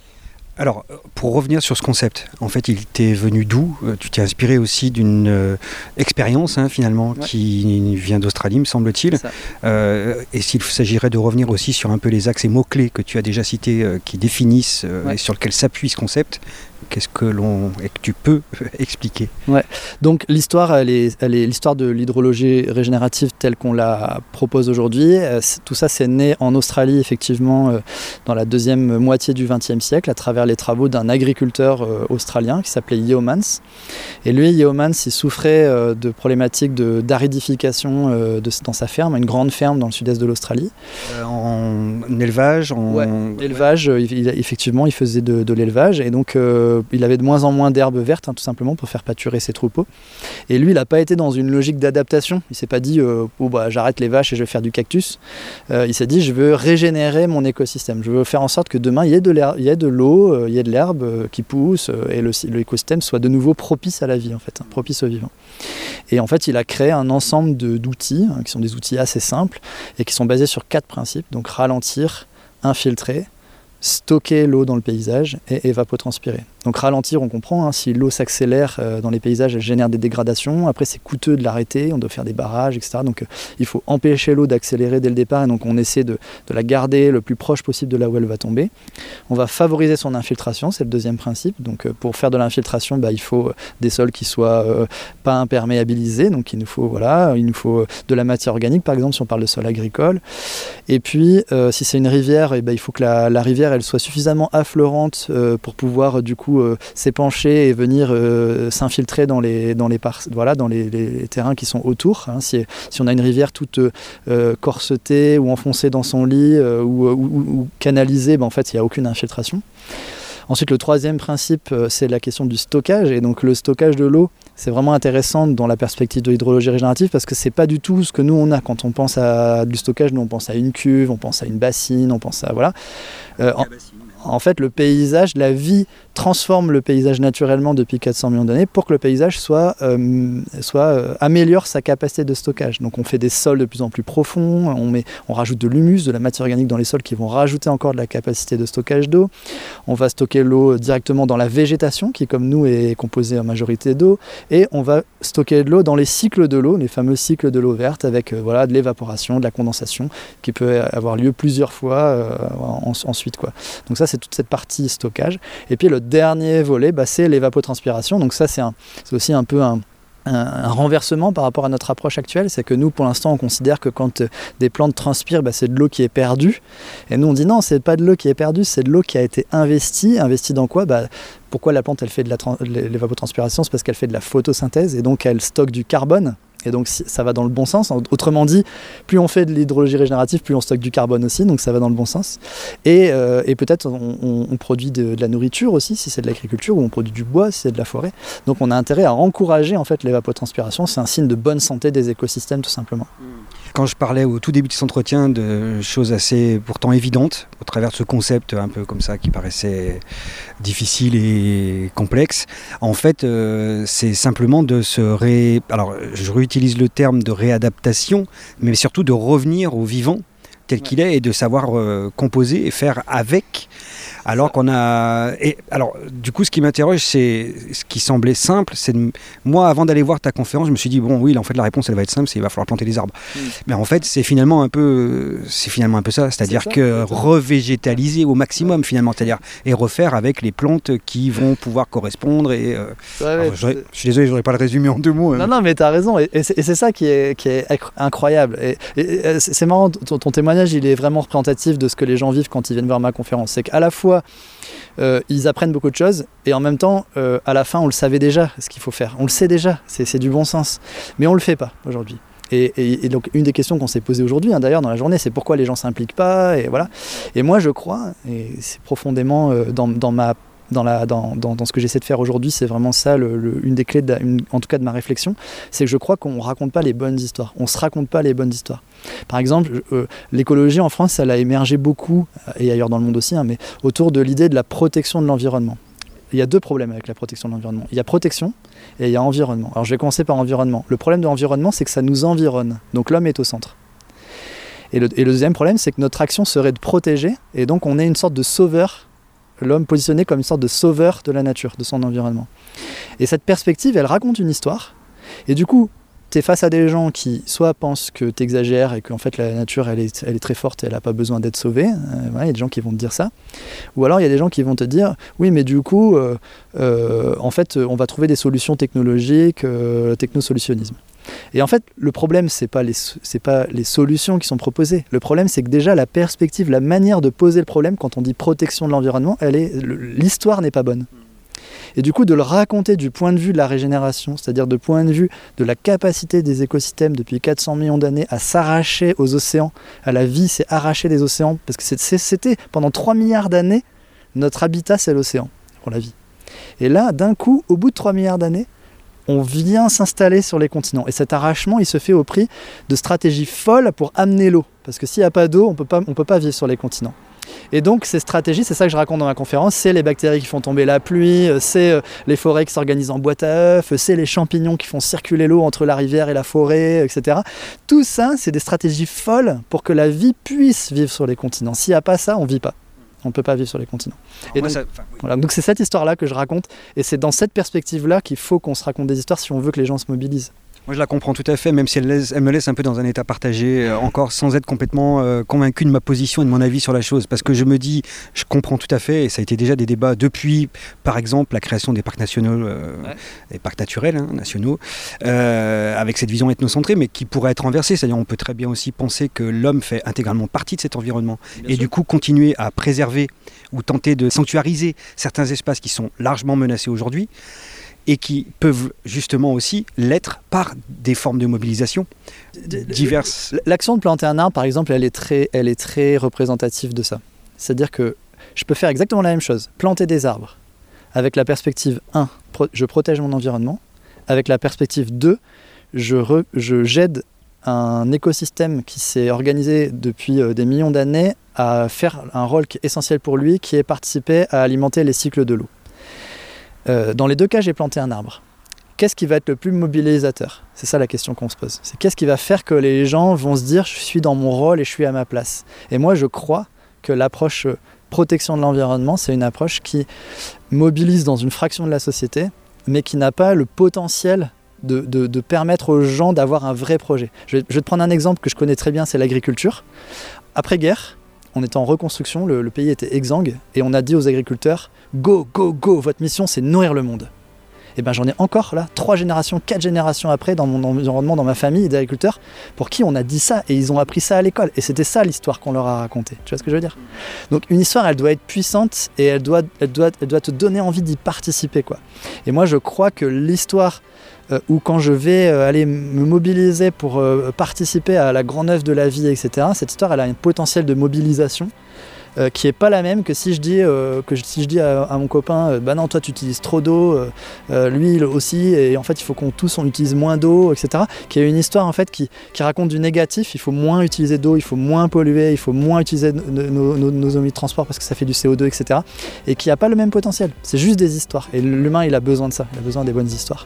Speaker 6: Alors, pour revenir sur ce concept, en fait, il t'est venu d'où ? Tu t'es inspiré aussi d'une euh, expérience, hein, finalement, ouais. qui vient d'Australie, me semble-t-il. Euh, et s'il s'agirait de revenir aussi sur un peu les axes et mots-clés que tu as déjà cités, euh, qui définissent euh, ouais. et sur lesquels s'appuie ce concept, qu'est-ce que l'on et que tu peux expliquer ?
Speaker 7: Ouais. Donc l'histoire, elle est, elle est l'histoire de l'hydrologie régénérative telle qu'on la propose aujourd'hui. Tout ça, c'est né en Australie, effectivement, dans la deuxième moitié du vingtième siècle, à travers les travaux d'un agriculteur australien qui s'appelait Yeomans. Et lui, Yeomans, il souffrait de problématiques de, d'aridification de, dans sa ferme, une grande ferme dans le sud-est de l'Australie.
Speaker 6: Euh, en élevage, en
Speaker 7: ouais, élevage, ouais. Il, effectivement, il faisait de, de l'élevage et donc euh, il avait de moins en moins d'herbes vertes, hein, tout simplement, pour faire pâturer ses troupeaux. Et lui, il n'a pas été dans une logique d'adaptation. Il ne s'est pas dit euh, oh, bah, j'arrête les vaches et je vais faire du cactus. Euh, il s'est dit je veux régénérer mon écosystème. Je veux faire en sorte que demain, il y ait de, il y ait de l'eau, euh, il y ait de l'herbe euh, qui pousse euh, et le, l'écosystème soit de nouveau propice à la vie, en fait, hein, propice au vivant. Et en fait, il a créé un ensemble de, d'outils, hein, qui sont des outils assez simples et qui sont basés sur quatre principes. Donc ralentir, infiltrer, stocker l'eau dans le paysage et évapotranspirer. Donc ralentir, on comprend, hein, si l'eau s'accélère euh, dans les paysages, elle génère des dégradations. Après, c'est coûteux de l'arrêter, on doit faire des barrages, et cetera. Donc euh, il faut empêcher l'eau d'accélérer dès le départ, et donc on essaie de, de la garder le plus proche possible de là où elle va tomber. On va favoriser son infiltration, c'est le deuxième principe. Donc euh, pour faire de l'infiltration, bah, il faut des sols qui soient euh, pas imperméabilisés, donc il nous faut, voilà, il nous faut de la matière organique, par exemple, si on parle de sol agricole. Et puis, euh, si c'est une rivière, et bah, il faut que la, la rivière elle soit suffisamment affleurante euh, pour pouvoir euh, du coup Euh, s'épancher et venir euh, s'infiltrer dans les, dans les, par- voilà, dans les, les terrains qui sont autour. Hein. Si, si on a une rivière toute euh, corsetée ou enfoncée dans son lit euh, ou, ou, ou canalisée, ben en fait, il n'y a aucune infiltration. Ensuite, le troisième principe, euh, c'est la question du stockage. Et donc, le stockage de l'eau, c'est vraiment intéressant dans la perspective de l'hydrologie régénérative parce que c'est pas du tout ce que nous, on a. Quand on pense à du stockage, nous, on pense à une cuve, on pense à une bassine, on pense à... Voilà. Euh, en, En fait, le paysage, la vie transforme le paysage naturellement depuis quatre cents millions d'années pour que le paysage soit, euh, soit, euh, améliore sa capacité de stockage. Donc on fait des sols de plus en plus profonds, on, met, on rajoute de l'humus, de la matière organique dans les sols qui vont rajouter encore de la capacité de stockage d'eau. On va stocker l'eau directement dans la végétation qui, comme nous, est composée en majorité d'eau. Et on va stocker de l'eau dans les cycles de l'eau, les fameux cycles de l'eau verte avec euh, voilà, de l'évaporation, de la condensation qui peut avoir lieu plusieurs fois euh, en, ensuite, quoi. Donc ça, c'est toute cette partie stockage. Et puis le dernier volet, bah, c'est l'évapotranspiration. Donc ça, c'est, un, c'est aussi un peu un, un, un renversement par rapport à notre approche actuelle. C'est que nous, pour l'instant, on considère que quand des plantes transpirent, bah, c'est de l'eau qui est perdue. Et nous, on dit non, c'est pas de l'eau qui est perdue, c'est de l'eau qui a été investie. Investie dans quoi ? bah, Pourquoi la plante, elle fait de la tra- l'évapotranspiration ? C'est parce qu'elle fait de la photosynthèse et donc elle stocke du carbone. Et donc ça va dans le bon sens. Autrement dit, plus on fait de l'hydrologie régénérative, plus on stocke du carbone aussi, donc ça va dans le bon sens. Et, euh, et peut-être on, on, on produit de, de la nourriture aussi, si c'est de l'agriculture, ou on produit du bois, si c'est de la forêt. Donc on a intérêt à encourager en fait l'évapotranspiration. C'est un signe de bonne santé des écosystèmes, tout simplement.
Speaker 6: Quand je parlais au tout début de cet entretien de choses assez pourtant évidentes, au travers de ce concept un peu comme ça qui paraissait difficile et complexe, en fait euh, c'est simplement de se ré... Alors je réutilise le terme de réadaptation, mais surtout de revenir au vivant tel qu'il est et de savoir euh, composer et faire avec. Alors qu'on a... Et alors, du coup, ce qui m'interroge, c'est ce qui semblait simple. C'est de... Moi, avant d'aller voir ta conférence, je me suis dit, bon, oui, là, en fait, la réponse, elle va être simple, c'est qu'il va falloir planter des arbres. Mmh. Mais en fait, c'est finalement un peu, c'est finalement un peu ça. C'est-à-dire c'est ça, que c'est revégétaliser au maximum, finalement. C'est-à-dire, et refaire avec les plantes qui vont pouvoir correspondre. Et, euh... ouais, alors, je suis désolé, je n'aurais pas le résumé en deux mots.
Speaker 7: Non, hein. non, mais tu as raison. Et, et, c'est, et c'est ça qui est, qui est incroyable. Et, et, et c'est marrant, ton, ton témoignage, il est vraiment représentatif de ce que les gens vivent quand ils viennent voir ma conférence. C'est qu'à la fois, Euh, ils apprennent beaucoup de choses et en même temps euh, à la fin on le savait déjà ce qu'il faut faire, on le sait déjà, c'est, c'est du bon sens, mais on le fait pas aujourd'hui. Et, et, et donc une des questions qu'on s'est posées aujourd'hui, hein, d'ailleurs dans la journée, c'est pourquoi les gens s'impliquent pas, et voilà. Et moi je crois, et c'est profondément euh, dans, dans ma Dans, la, dans, dans, dans ce que j'essaie de faire aujourd'hui, c'est vraiment ça, le, le, une des clés, de la, une, en tout cas de ma réflexion, c'est que je crois qu'on ne raconte pas les bonnes histoires, on ne se raconte pas les bonnes histoires. Par exemple, euh, l'écologie en France, elle a émergé beaucoup, et ailleurs dans le monde aussi, hein, mais autour de l'idée de la protection de l'environnement. Il y a deux problèmes avec la protection de l'environnement. Il y a protection et il y a environnement. Alors je vais commencer par environnement. Le problème de l'environnement, c'est que ça nous environne, donc l'homme est au centre. Et le, et le deuxième problème, c'est que notre action serait de protéger, et donc on est une sorte de sauveur, l'homme positionné comme une sorte de sauveur de la nature, de son environnement. Et cette perspective, elle raconte une histoire. Et du coup, tu es face à des gens qui soit pensent que tu exagères et qu'en fait la nature, elle est, elle est très forte et elle n'a pas besoin d'être sauvée. Euh, voilà, il y a des gens qui vont te dire ça. Ou alors il y a des gens qui vont te dire, oui, mais du coup, euh, euh, en fait, on va trouver des solutions technologiques, euh, technosolutionnisme. Et en fait, le problème, c'est pas les, c'est pas les solutions qui sont proposées. Le problème, c'est que déjà, la perspective, la manière de poser le problème, quand on dit protection de l'environnement, elle est, l'histoire n'est pas bonne. Et du coup, de le raconter du point de vue de la régénération, c'est-à-dire du point de vue de la capacité des écosystèmes depuis quatre cents millions d'années à s'arracher aux océans, à la vie, c'est arracher des océans, parce que c'était pendant trois milliards d'années, notre habitat, c'est l'océan, pour la vie. Et là, d'un coup, au bout de trois milliards d'années, on vient s'installer sur les continents. Et cet arrachement, il se fait au prix de stratégies folles pour amener l'eau. Parce que s'il n'y a pas d'eau, on peut pas, on peut pas vivre sur les continents. Et donc, ces stratégies, c'est ça que je raconte dans ma conférence, c'est les bactéries qui font tomber la pluie, c'est les forêts qui s'organisent en boîte à œufs, c'est les champignons qui font circuler l'eau entre la rivière et la forêt, et cetera. Tout ça, c'est des stratégies folles pour que la vie puisse vivre sur les continents. S'il n'y a pas ça, on ne vit pas. On ne peut pas vivre sur les continents. Et donc, ça, oui. Voilà, donc c'est cette histoire-là que je raconte, et c'est dans cette perspective-là qu'il faut qu'on se raconte des histoires si on veut que les gens se mobilisent.
Speaker 6: Moi je la comprends tout à fait, même si elle, laisse, elle me laisse un peu dans un état partagé, euh, encore sans être complètement euh, convaincu de ma position et de mon avis sur la chose. Parce que je me dis, je comprends tout à fait, et ça a été déjà des débats depuis, par exemple, la création des parcs nationaux, euh, ouais. des parcs naturels hein, nationaux, euh, avec cette vision ethnocentrée, mais qui pourrait être renversée. C'est-à-dire on peut très bien aussi penser que l'homme fait intégralement partie de cet environnement. Bien et sûr. Du coup continuer à préserver ou tenter de sanctuariser certains espaces qui sont largement menacés aujourd'hui, et qui peuvent justement aussi l'être par des formes de mobilisation diverses.
Speaker 7: L'action de planter un arbre, par exemple, elle est très, elle est très représentative de ça. C'est-à-dire que je peux faire exactement la même chose, planter des arbres, avec la perspective un, pro- je protège mon environnement, avec la perspective deux, je, re- je j'aide un écosystème qui s'est organisé depuis euh, des millions d'années à faire un rôle qui est essentiel pour lui, qui est participer à alimenter les cycles de l'eau. Euh, dans les deux cas, j'ai planté un arbre. Qu'est-ce qui va être le plus mobilisateur ? C'est ça la question qu'on se pose. C'est qu'est-ce qui va faire que les gens vont se dire « je suis dans mon rôle et je suis à ma place ». Et moi, je crois que l'approche protection de l'environnement, c'est une approche qui mobilise dans une fraction de la société, mais qui n'a pas le potentiel de, de, de permettre aux gens d'avoir un vrai projet. Je vais, je vais te prendre un exemple que je connais très bien, c'est l'agriculture. Après-guerre, on était en reconstruction, le, le pays était exsangue, et on a dit aux agriculteurs « Go, go, go, votre mission c'est nourrir le monde ». Et ben j'en ai encore là, trois générations, quatre générations après dans mon environnement, dans ma famille d'agriculteurs, pour qui on a dit ça et ils ont appris ça à l'école. Et c'était ça l'histoire qu'on leur a racontée. Tu vois ce que je veux dire ? Donc une histoire, elle doit être puissante et elle doit, elle doit, elle doit te donner envie d'y participer, quoi. Et moi je crois que l'histoire euh, où quand je vais euh, aller me mobiliser pour euh, participer à la grande œuvre de la vie, et cetera, cette histoire elle a un potentiel de mobilisation Euh, qui est pas la même que si je dis euh, que si je dis à, à mon copain euh, bah non toi tu utilises trop d'eau, euh, euh, lui il aussi, et en fait il faut qu'on tous on utilise moins d'eau, et cetera. Qui est une histoire en fait qui, qui raconte du négatif. Il faut moins utiliser d'eau, il faut moins polluer, il faut moins utiliser nos, nos, nos, nos moyens de transport parce que ça fait du C O deux, et cetera. Et qui a pas le même potentiel. C'est juste des histoires. Et l'humain il a besoin de ça, il a besoin des bonnes histoires.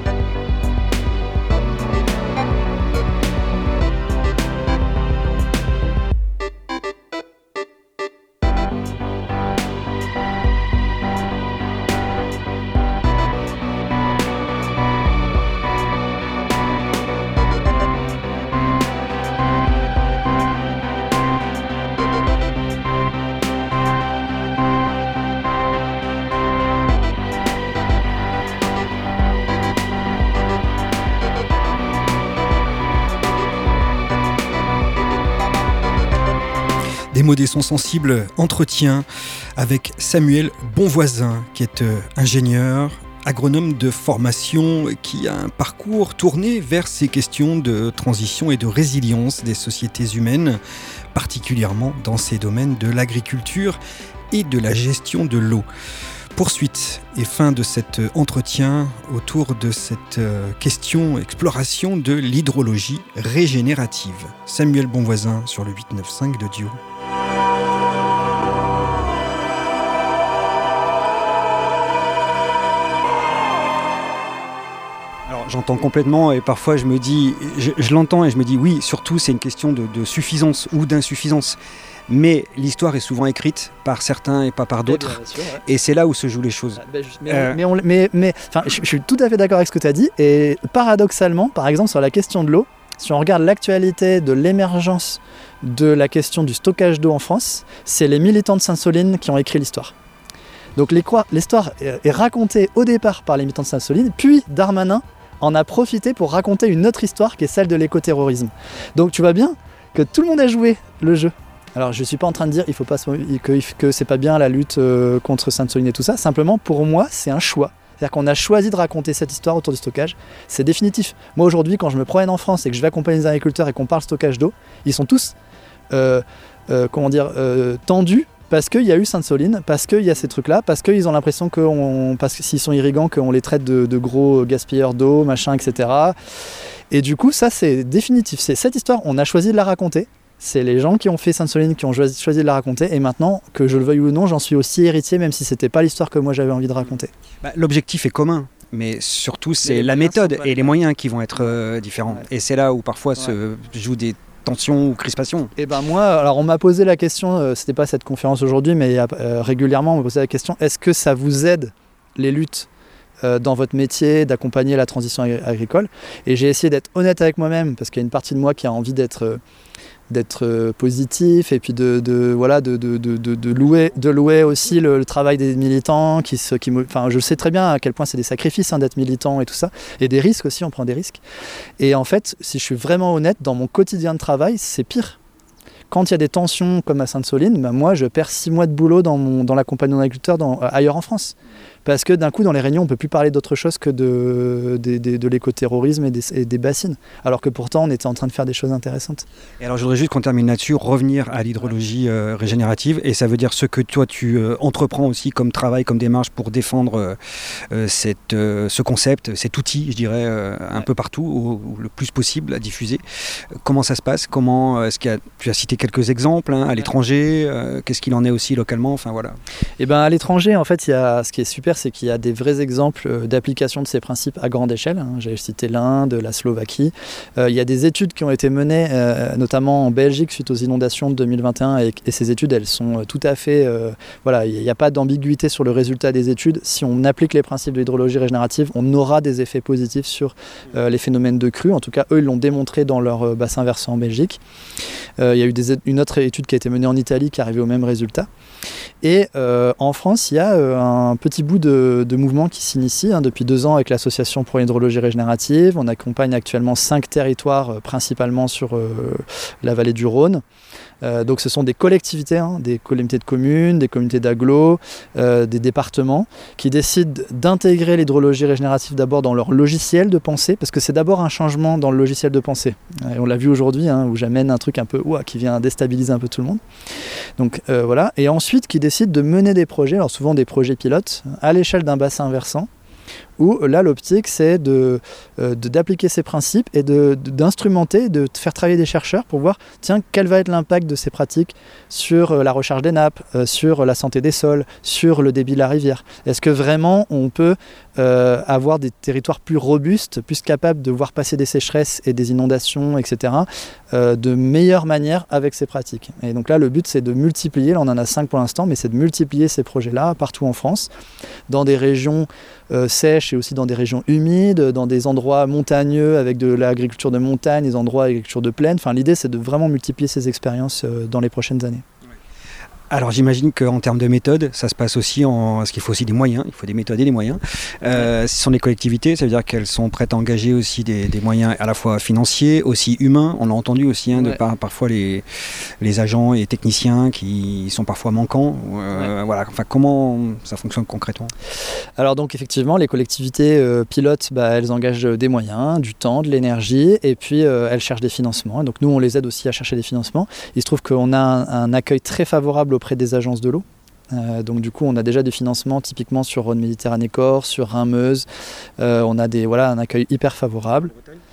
Speaker 6: Des mots, des sons sensibles, entretien avec Samuel Bonvoisin, qui est euh, ingénieur, agronome de formation, qui a un parcours tourné vers ces questions de transition et de résilience des sociétés humaines, particulièrement dans ces domaines de l'agriculture et de la gestion de l'eau. Poursuite et fin de cet entretien autour de cette question, exploration de l'hydrologie régénérative. Samuel Bonvoisin sur le huit neuf cinq de Dio. Alors j'entends complètement et parfois je me dis, je, je l'entends et je me dis oui, surtout c'est une question de, de suffisance ou d'insuffisance. Mais l'histoire est souvent écrite par certains et pas par d'autres. Sûr, ouais. Et c'est là où se jouent les choses.
Speaker 7: Ah, ben, mais, euh... mais, on, mais, mais enfin, je, je suis tout à fait d'accord avec ce que tu as dit. Et paradoxalement, par exemple, sur la question de l'eau, si on regarde l'actualité de l'émergence de la question du stockage d'eau en France, c'est les militants de Sainte-Soline qui ont écrit l'histoire. Donc l'histoire est racontée au départ par les militants de Sainte-Soline, puis Darmanin en a profité pour raconter une autre histoire qui est celle de l'écoterrorisme. Donc tu vois bien que tout le monde a joué le jeu. Alors je ne suis pas en train de dire qu'il faut pas que, que c'est pas bien la lutte euh, contre Sainte-Soline et tout ça, simplement pour moi c'est un choix. C'est-à-dire qu'on a choisi de raconter cette histoire autour du stockage, c'est définitif. Moi aujourd'hui quand je me promène en France et que je vais accompagner les agriculteurs et qu'on parle stockage d'eau, ils sont tous euh, euh, comment dire, euh, tendus parce qu'il y a eu Sainte-Soline, parce qu'il y a ces trucs-là, parce qu'ils ont l'impression que on, parce que s'ils sont irrigants, qu'on les traite de, de gros gaspilleurs d'eau, machin, et cetera. Et du coup ça c'est définitif, c'est cette histoire, on a choisi de la raconter. C'est les gens qui ont fait Sainte-Soline qui ont choisi, choisi de la raconter, et maintenant, que je le veuille ou non, j'en suis aussi héritier, même si c'était pas l'histoire que moi j'avais envie de raconter.
Speaker 6: Bah, l'objectif est commun, mais surtout c'est mais la méthode et les moyens qui vont être euh, différents. Ouais. Et c'est là où parfois ouais. se jouent des tensions ou crispations.
Speaker 7: Et ben moi, alors on m'a posé la question, euh, c'était pas cette conférence aujourd'hui, mais euh, régulièrement on m'a posé la question, est-ce que ça vous aide les luttes euh, dans votre métier, d'accompagner la transition ag- agricole ? Et j'ai essayé d'être honnête avec moi-même, parce qu'il y a une partie de moi qui a envie d'être... Euh, d'être positif et puis de, de voilà de, de, de, de louer de louer aussi le, le travail des militants qui se qui enfin je sais très bien à quel point c'est des sacrifices hein, d'être militant et tout ça, et des risques aussi, on prend des risques. Et en fait si je suis vraiment honnête, dans mon quotidien de travail c'est pire. Quand il y a des tensions comme à Sainte-Soline, ben moi je perds six mois de boulot dans, mon, dans l'accompagnement d'agriculteurs dans, ailleurs en France. Parce que d'un coup, dans les réunions, on ne peut plus parler d'autre chose que de, de, de, de l'écoterrorisme et des, et des bassines. Alors que pourtant, on était en train de faire des choses intéressantes.
Speaker 6: Et alors, je voudrais juste qu'on termine là-dessus, revenir à l'hydrologie euh, régénérative. Et ça veut dire ce que toi, tu euh, entreprends aussi comme travail, comme démarche pour défendre euh, cette, euh, ce concept, cet outil, je dirais, euh, un ouais. peu partout, ou, ou le plus possible à diffuser. Comment ça se passe ? Comment est-ce qu'il y a, tu as cité quelques exemples hein, à l'étranger, euh, qu'est-ce qu'il en est aussi localement, enfin voilà.
Speaker 7: Et ben à l'étranger, en fait, il y a, ce qui est super, c'est qu'il y a des vrais exemples d'application de ces principes à grande échelle. Hein. J'ai cité l'Inde, la Slovaquie. Euh, il y a des études qui ont été menées, euh, notamment en Belgique, suite aux inondations de deux mille vingt et un, et, et ces études, elles sont tout à fait... Euh, voilà, il n'y a pas d'ambiguïté sur le résultat des études. Si on applique les principes de l'hydrologie régénérative, on aura des effets positifs sur euh, les phénomènes de crue. En tout cas, eux, ils l'ont démontré dans leur euh, bassin versant en Belgique. Euh, il y a eu des des, une autre étude qui a été menée en Italie qui est arrivée au même résultat. Et euh, en France, il y a euh, un petit bout de, de mouvement qui s'initie hein, depuis deux ans avec l'Association pour l'hydrologie régénérative. On accompagne actuellement cinq territoires, euh, principalement sur euh, la vallée du Rhône. Euh, donc ce sont des collectivités, hein, des communautés de communes, des communautés d'agglos, euh, des départements qui décident d'intégrer l'hydrologie régénérative d'abord dans leur logiciel de pensée, parce que c'est d'abord un changement dans le logiciel de pensée. Et on l'a vu aujourd'hui, hein, où j'amène un truc un peu ouah, qui vient déstabiliser un peu tout le monde. Donc euh, voilà, et ensuite qui décident de mener des projets, alors souvent des projets pilotes, à l'échelle d'un bassin versant, où là l'optique c'est de, euh, de, d'appliquer ces principes et de, de, d'instrumenter, de faire travailler des chercheurs pour voir tiens, quel va être l'impact de ces pratiques sur euh, la recharge des nappes, euh, sur la santé des sols, sur le débit de la rivière. Est-ce que vraiment on peut euh, avoir des territoires plus robustes, plus capables de voir passer des sécheresses et des inondations, et cetera euh, de meilleure manière avec ces pratiques. Et donc là le but c'est de multiplier, là on en a cinq pour l'instant, mais c'est de multiplier ces projets-là partout en France, dans des régions euh, sèches et aussi dans des régions humides, dans des endroits montagneux avec de l'agriculture de montagne, des endroits d'agriculture de plaine. Enfin, l'idée, c'est de vraiment multiplier ces expériences dans les prochaines années.
Speaker 6: Alors j'imagine qu'en termes de méthode, ça se passe aussi en... Parce qu'il faut aussi des moyens, il faut des méthodes et des moyens. Euh, ce sont des collectivités, ça veut dire qu'elles sont prêtes à engager aussi des, des moyens à la fois financiers, aussi humains. On a entendu aussi hein, de
Speaker 7: ouais.
Speaker 6: par, parfois les, les agents et techniciens qui sont parfois manquants. Euh, ouais. Voilà. Enfin, comment ça fonctionne concrètement ?
Speaker 7: Alors donc effectivement, les collectivités euh, pilotes, bah, elles engagent des moyens, du temps, de l'énergie, et puis euh, elles cherchent des financements. Donc nous, on les aide aussi à chercher des financements. Il se trouve qu'on a un, un accueil très favorable auprès des agences de l'eau. Euh, donc du coup on a déjà des financements typiquement sur Rhône-Méditerranée-Corse, sur Rhin-Meuse, euh, on a des, voilà, un accueil hyper favorable.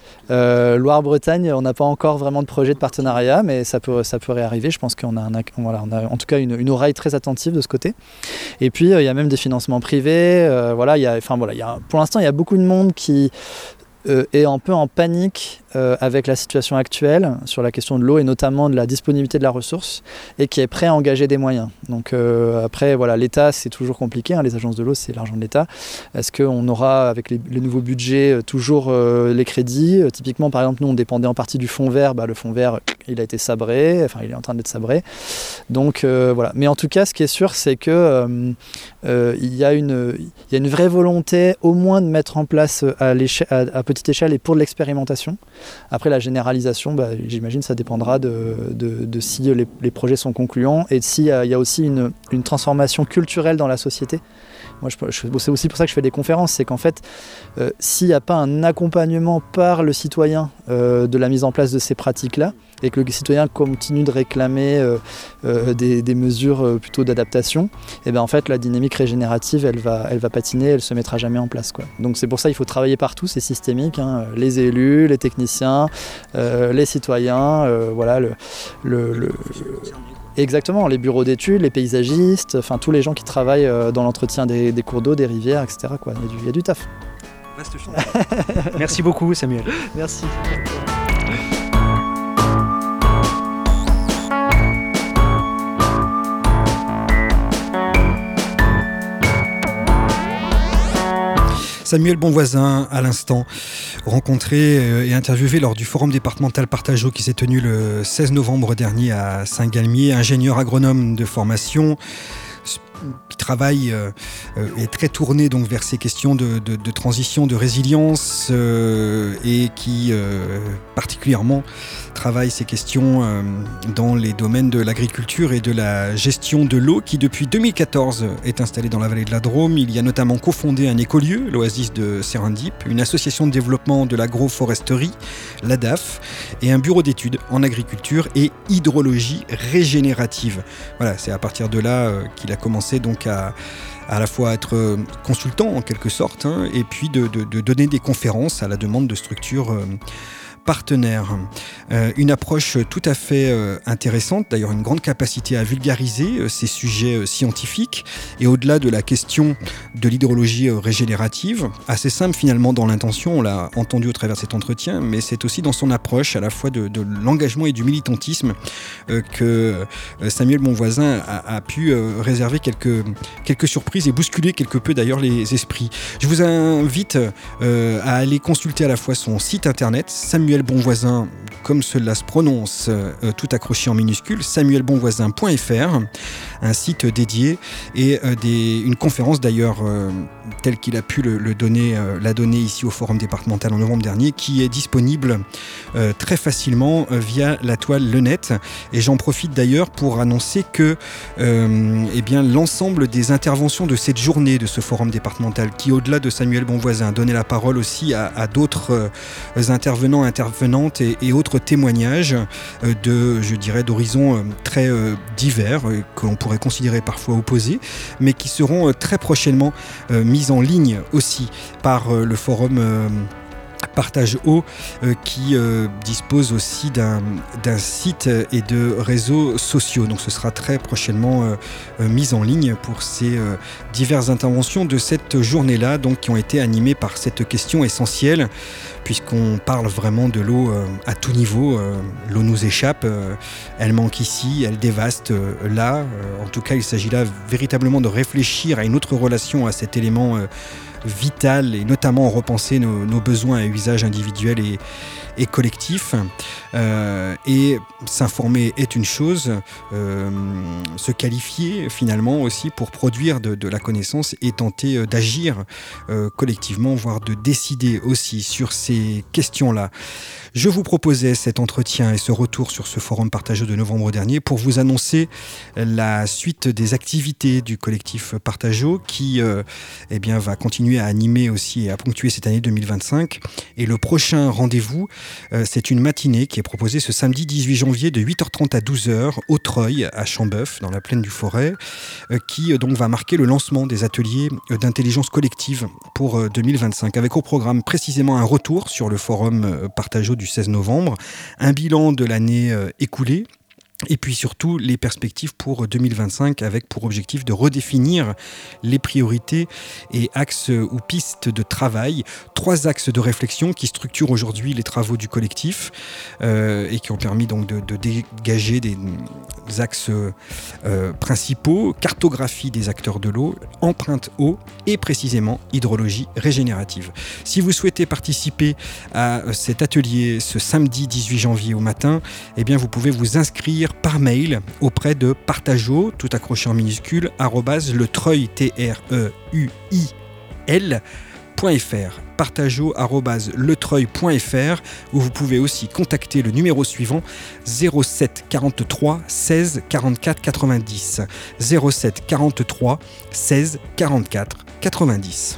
Speaker 7: Euh, Loire-Bretagne, on n'a pas encore vraiment de projet de partenariat, mais ça, peut, ça pourrait arriver. Je pense qu'on a, un, voilà, on a en tout cas une, une oreille très attentive de ce côté. Et puis il euh, y a même des financements privés. Euh, voilà, y a, enfin, voilà, y a, pour l'instant il y a beaucoup de monde qui euh, est un peu en panique euh, avec la situation actuelle sur la question de l'eau et notamment de la disponibilité de la ressource et qui est prêt à engager des moyens. Donc euh, après, voilà, l'État, c'est toujours compliqué, hein, les agences de l'eau, c'est l'argent de l'État. Est-ce qu'on aura, avec les, les nouveaux budgets, toujours euh, les crédits ? euh, Typiquement, par exemple, nous, on dépendait en partie du fonds vert. Bah, le fonds vert, il a été sabré, enfin, il est en train d'être sabré. Donc euh, voilà. Mais en tout cas, ce qui est sûr, c'est que euh, euh, il y a une, il y a une vraie volonté, au moins, de mettre en place à, à, à petite échelle et pour de l'expérimentation. Après, la généralisation, bah, j'imagine, ça dépendra de, de, de si les, les projets sont concluants et s'il y a, il y a aussi une, une transformation culturelle dans la société. Moi, je, je, c'est aussi pour ça que je fais des conférences, c'est qu'en fait, euh, s'il n'y a pas un accompagnement par le citoyen euh, de la mise en place de ces pratiques-là, et que le citoyen continue de réclamer euh, euh, des, des mesures euh, plutôt d'adaptation, et bien en fait, la dynamique régénérative, elle va, elle va patiner, elle ne se mettra jamais en place, quoi. Donc c'est pour ça qu'il faut travailler partout, c'est systémique, hein, les élus, les techniciens, euh, les citoyens, euh, voilà, le... le, le Exactement, les bureaux d'études, les paysagistes, enfin tous les gens qui travaillent dans l'entretien des, des cours d'eau, des rivières, et cetera, quoi. Il y a du, il y a du taf.
Speaker 6: Vaste chantier. Merci beaucoup, Samuel.
Speaker 7: Merci.
Speaker 6: Samuel Bonvoisin, à l'instant, rencontré et interviewé lors du forum départemental Partageau qui s'est tenu le seize novembre dernier à Saint-Galmier, ingénieur agronome de formation, qui travaille euh, est très tourné donc vers ces questions de, de, de transition, de résilience euh, et qui euh, particulièrement travaille ces questions euh, dans les domaines de l'agriculture et de la gestion de l'eau qui depuis deux mille quatorze est installé dans la vallée de la Drôme. Il y a notamment cofondé un écolieu, l'Oasis de Serendip, une association de développement de l'agroforesterie, l'A D A F, et un bureau d'études en agriculture et hydrologie régénérative. Voilà, c'est à partir de là euh, qu'il a commencé donc à à la fois être consultant en quelque sorte, hein, et puis de, de, de donner des conférences à la demande de structures euh, partenaires. Euh, une approche tout à fait euh, intéressante, d'ailleurs une grande capacité à vulgariser euh, ces sujets euh, scientifiques et au-delà de la question de l'hydrologie euh, régénérative, assez simple finalement dans l'intention, on l'a entendu au travers de cet entretien, mais c'est aussi dans son approche à la fois de, de l'engagement et du militantisme euh, que euh, Samuel Bonvoisin a, a pu euh, réserver quelques, quelques surprises et bousculer quelque peu d'ailleurs les esprits. Je vous invite euh, à aller consulter à la fois son site internet samuel bonvoisin comme cela se prononce, euh, tout accroché en minuscule, samuel bonvoisin point f r, un site dédié et euh, des, une conférence d'ailleurs euh, telle qu'il a pu le, le donner, euh, la donner ici au forum départemental en novembre dernier, qui est disponible euh, très facilement euh, via la toile Le Net. Et j'en profite d'ailleurs pour annoncer que euh, eh bien, l'ensemble des interventions de cette journée de ce forum départemental, qui au-delà de Samuel Bonvoisin donnait la parole aussi à, à d'autres euh, intervenants, intervenantes et, et autres témoignages euh, de, je dirais, d'horizons euh, très euh, divers, euh, qu'on pourrait considérer parfois opposés, mais qui seront euh, très prochainement euh, mis en ligne aussi par euh, le forum euh, Partage Eau euh, qui euh, dispose aussi d'un, d'un site et de réseaux sociaux. Donc ce sera très prochainement euh, euh, mis en ligne pour ces euh, diverses interventions de cette journée-là, donc qui ont été animées par cette question essentielle, puisqu'on parle vraiment de l'eau euh, à tout niveau. Euh, l'eau nous échappe, euh, elle manque ici, elle dévaste euh, là. Euh, en tout cas, il s'agit là véritablement de réfléchir à une autre relation à cet élément euh, vital, et notamment repenser nos, nos besoins à usage individuel et, et collectif. Euh, et s'informer est une chose, euh, se qualifier finalement aussi pour produire de, de la connaissance et tenter d'agir euh, collectivement, voire de décider aussi sur ces questions-là. Je vous proposais cet entretien et ce retour sur ce forum partageux de novembre dernier pour vous annoncer la suite des activités du collectif Partageau qui euh, eh bien, va continuer à animer aussi et à ponctuer cette année deux mille vingt-cinq. Et le prochain rendez-vous, euh, c'est une matinée qui est proposée ce samedi dix-huit janvier de huit heures trente à douze heures au Treuil, à Chambeuf, dans la plaine du Forêt, euh, qui euh, donc va marquer le lancement des ateliers euh, d'intelligence collective pour euh, deux mille vingt-cinq, avec au programme précisément un retour sur le forum euh, Partageau du seize novembre, un bilan de l'année euh, écoulée, et puis surtout les perspectives pour deux mille vingt-cinq, avec pour objectif de redéfinir les priorités et axes ou pistes de travail. Trois axes de réflexion qui structurent aujourd'hui les travaux du collectif euh, et qui ont permis donc de, de dégager des, des axes euh, principaux: cartographie des acteurs de l'eau, empreinte eau et précisément hydrologie régénérative. Si vous souhaitez participer à cet atelier ce samedi dix-huit janvier au matin, eh bien vous pouvez vous inscrire par mail auprès de Partageau, tout accroché en minuscule, arrobase le treuil, T R E U I L, .fr, partageau arobase le treuil point f r, où vous pouvez aussi contacter le numéro suivant zéro sept quarante-trois seize quarante-quatre quatre-vingt-dix, zéro sept quarante-trois seize quarante-quatre quatre-vingt-dix.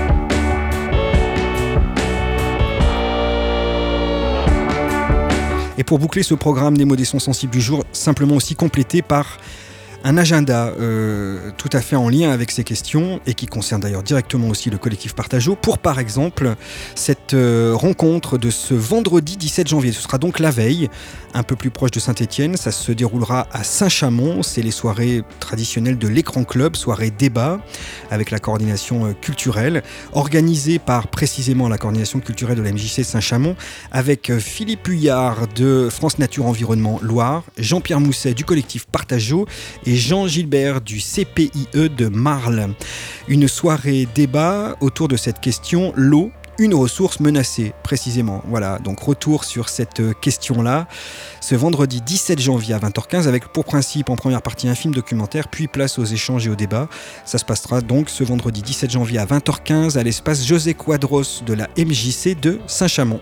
Speaker 6: Et pour boucler ce programme des mots des sons sensibles du jour, simplement aussi complété par un agenda euh, tout à fait en lien avec ces questions et qui concerne d'ailleurs directement aussi le collectif Partageau, pour par exemple cette euh, rencontre de ce vendredi dix-sept janvier. Ce sera donc la veille, un peu plus proche de Saint-Étienne. Ça se déroulera à Saint-Chamond. C'est les soirées traditionnelles de l'Écran Club, soirée débat avec la coordination euh, culturelle, organisée par précisément la coordination culturelle de la M J C Saint-Chamond, avec euh, Philippe Huyard de France Nature Environnement Loire, Jean-Pierre Mousset du collectif Partageau et Jean Gilbert du C P I E de Marle. Une soirée débat autour de cette question, l'eau, une ressource menacée, précisément. Voilà, donc retour sur cette question-là, ce vendredi dix-sept janvier à vingt heures quinze, avec pour principe en première partie un film documentaire, puis place aux échanges et aux débats. Ça se passera donc ce vendredi dix-sept janvier à vingt heures quinze à l'espace José Quadros de la M J C de Saint-Chamond.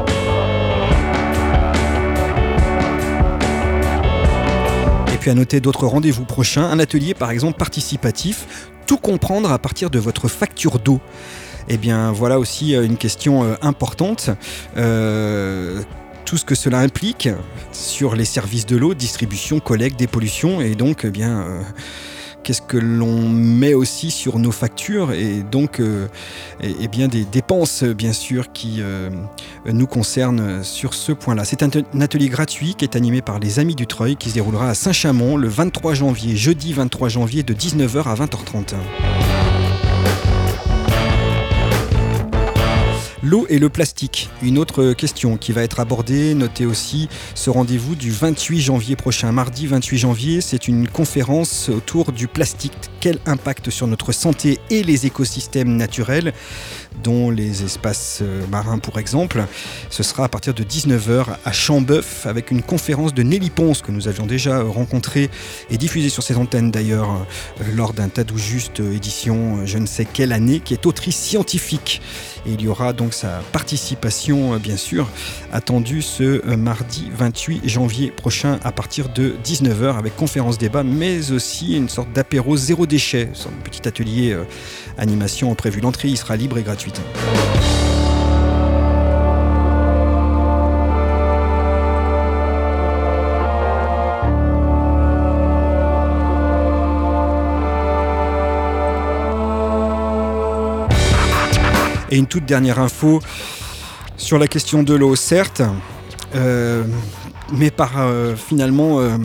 Speaker 6: Et puis à noter d'autres rendez-vous prochains, un atelier par exemple participatif, tout comprendre à partir de votre facture d'eau. Eh bien voilà aussi une question euh, importante, euh, tout ce que cela implique sur les services de l'eau, distribution, collecte, dépollution, et donc eh bien euh, qu'est-ce que l'on met aussi sur nos factures, et donc euh, et, et bien des dépenses bien sûr qui euh, nous concernent sur ce point-là. C'est un, un atelier gratuit qui est animé par les Amis du Treuil, qui se déroulera à Saint-Chamond le vingt-trois janvier, jeudi vingt-trois janvier de dix-neuf heures à vingt heures trente. L'eau et le plastique, une autre question qui va être abordée. Notez aussi ce rendez-vous du vingt-huit janvier prochain, mardi vingt-huit janvier. C'est une conférence autour du plastique. Quel impact sur notre santé et les écosystèmes naturels, dont les espaces marins pour exemple. Ce sera à partir de dix-neuf heures à Chambeuf avec une conférence de Nelly Ponce que nous avions déjà rencontrée et diffusée sur ces antennes d'ailleurs lors d'un Tadou Juste édition je ne sais quelle année, qui est autrice scientifique. Et il y aura donc sa participation bien sûr attendue ce mardi vingt-huit janvier prochain à partir de dix-neuf heures avec conférence débat mais aussi une sorte d'apéro zéro déchet, un petit atelier euh, animation prévu. L'entrée y sera libre et gratuite. Et une toute dernière info sur la question de l'eau, certes, euh, mais par euh, finalement, euh,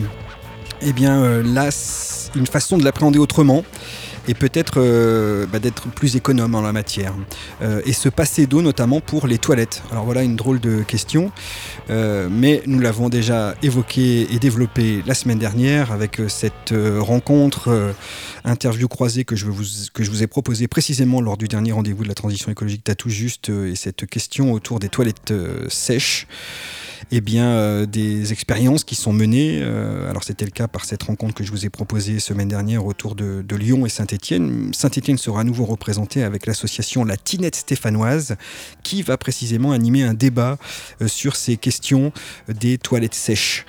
Speaker 6: eh bien, euh, là, une façon de l'appréhender autrement. Et peut-être euh, bah, d'être plus économe en la matière. Euh, et se passer d'eau notamment pour les toilettes. Alors voilà une drôle de question, euh, mais nous l'avons déjà évoqué et développé la semaine dernière avec cette euh, rencontre, euh, interview croisée que je, vous, que je vous ai proposée précisément lors du dernier rendez-vous de la transition écologique Tadou Juste euh, et cette question autour des toilettes euh, sèches. Eh bien, euh, des expériences qui sont menées. Euh, alors, c'était le cas par cette rencontre que je vous ai proposée semaine dernière autour de, de Lyon et Saint-Étienne. Saint-Étienne sera à nouveau représenté avec l'association La Tinette Stéphanoise qui va précisément animer un débat euh, sur ces questions des toilettes sèches.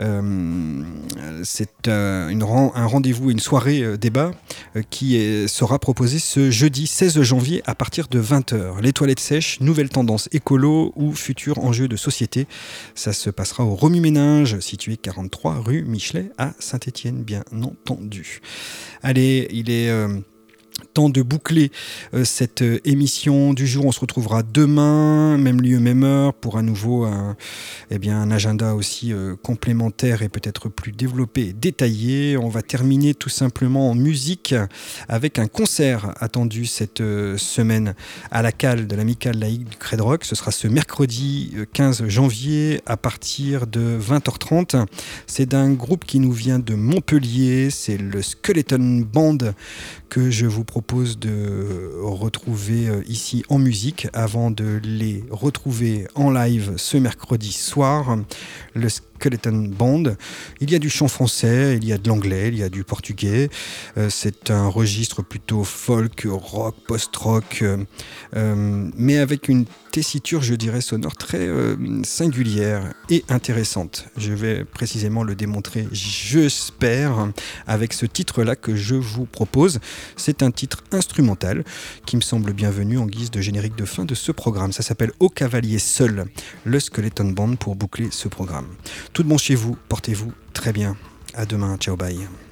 Speaker 6: Euh, c'est euh, une, un rendez-vous, une soirée euh, débat euh, qui est, sera proposée ce jeudi seize janvier à partir de vingt heures. Les toilettes sèches, nouvelles tendances écolo ou futurs enjeux de société. Ça se passera au Remue-Ménage, situé quarante-trois rue Michelet à Saint-Étienne, bien entendu. Allez, il est... Euh temps de boucler euh, cette euh, émission du jour. On se retrouvera demain, même lieu, même heure, pour à nouveau un, eh bien, un agenda aussi euh, complémentaire et peut-être plus développé et détaillé. On va terminer tout simplement en musique avec un concert attendu cette euh, semaine à la cale de l'Amicale laïque du Crède Rock. Ce sera ce mercredi quinze janvier à partir de vingt heures trente. C'est d'un groupe qui nous vient de Montpellier. C'est le Skeleton Band que je vous propose de retrouver ici en musique avant de les retrouver en live ce mercredi soir. Le Skeleton Band. Il y a du chant français, il y a de l'anglais, il y a du portugais. Euh, c'est un registre plutôt folk, rock, post-rock, euh, euh, mais avec une tessiture, je dirais, sonore très euh, singulière et intéressante. Je vais précisément le démontrer, j'espère, avec ce titre-là que je vous propose. C'est un titre instrumental qui me semble bienvenu en guise de générique de fin de ce programme. Ça s'appelle Au cavalier seul, le Skeleton Band pour boucler ce programme. Tout de bon chez vous, portez-vous très bien. À demain, ciao, bye.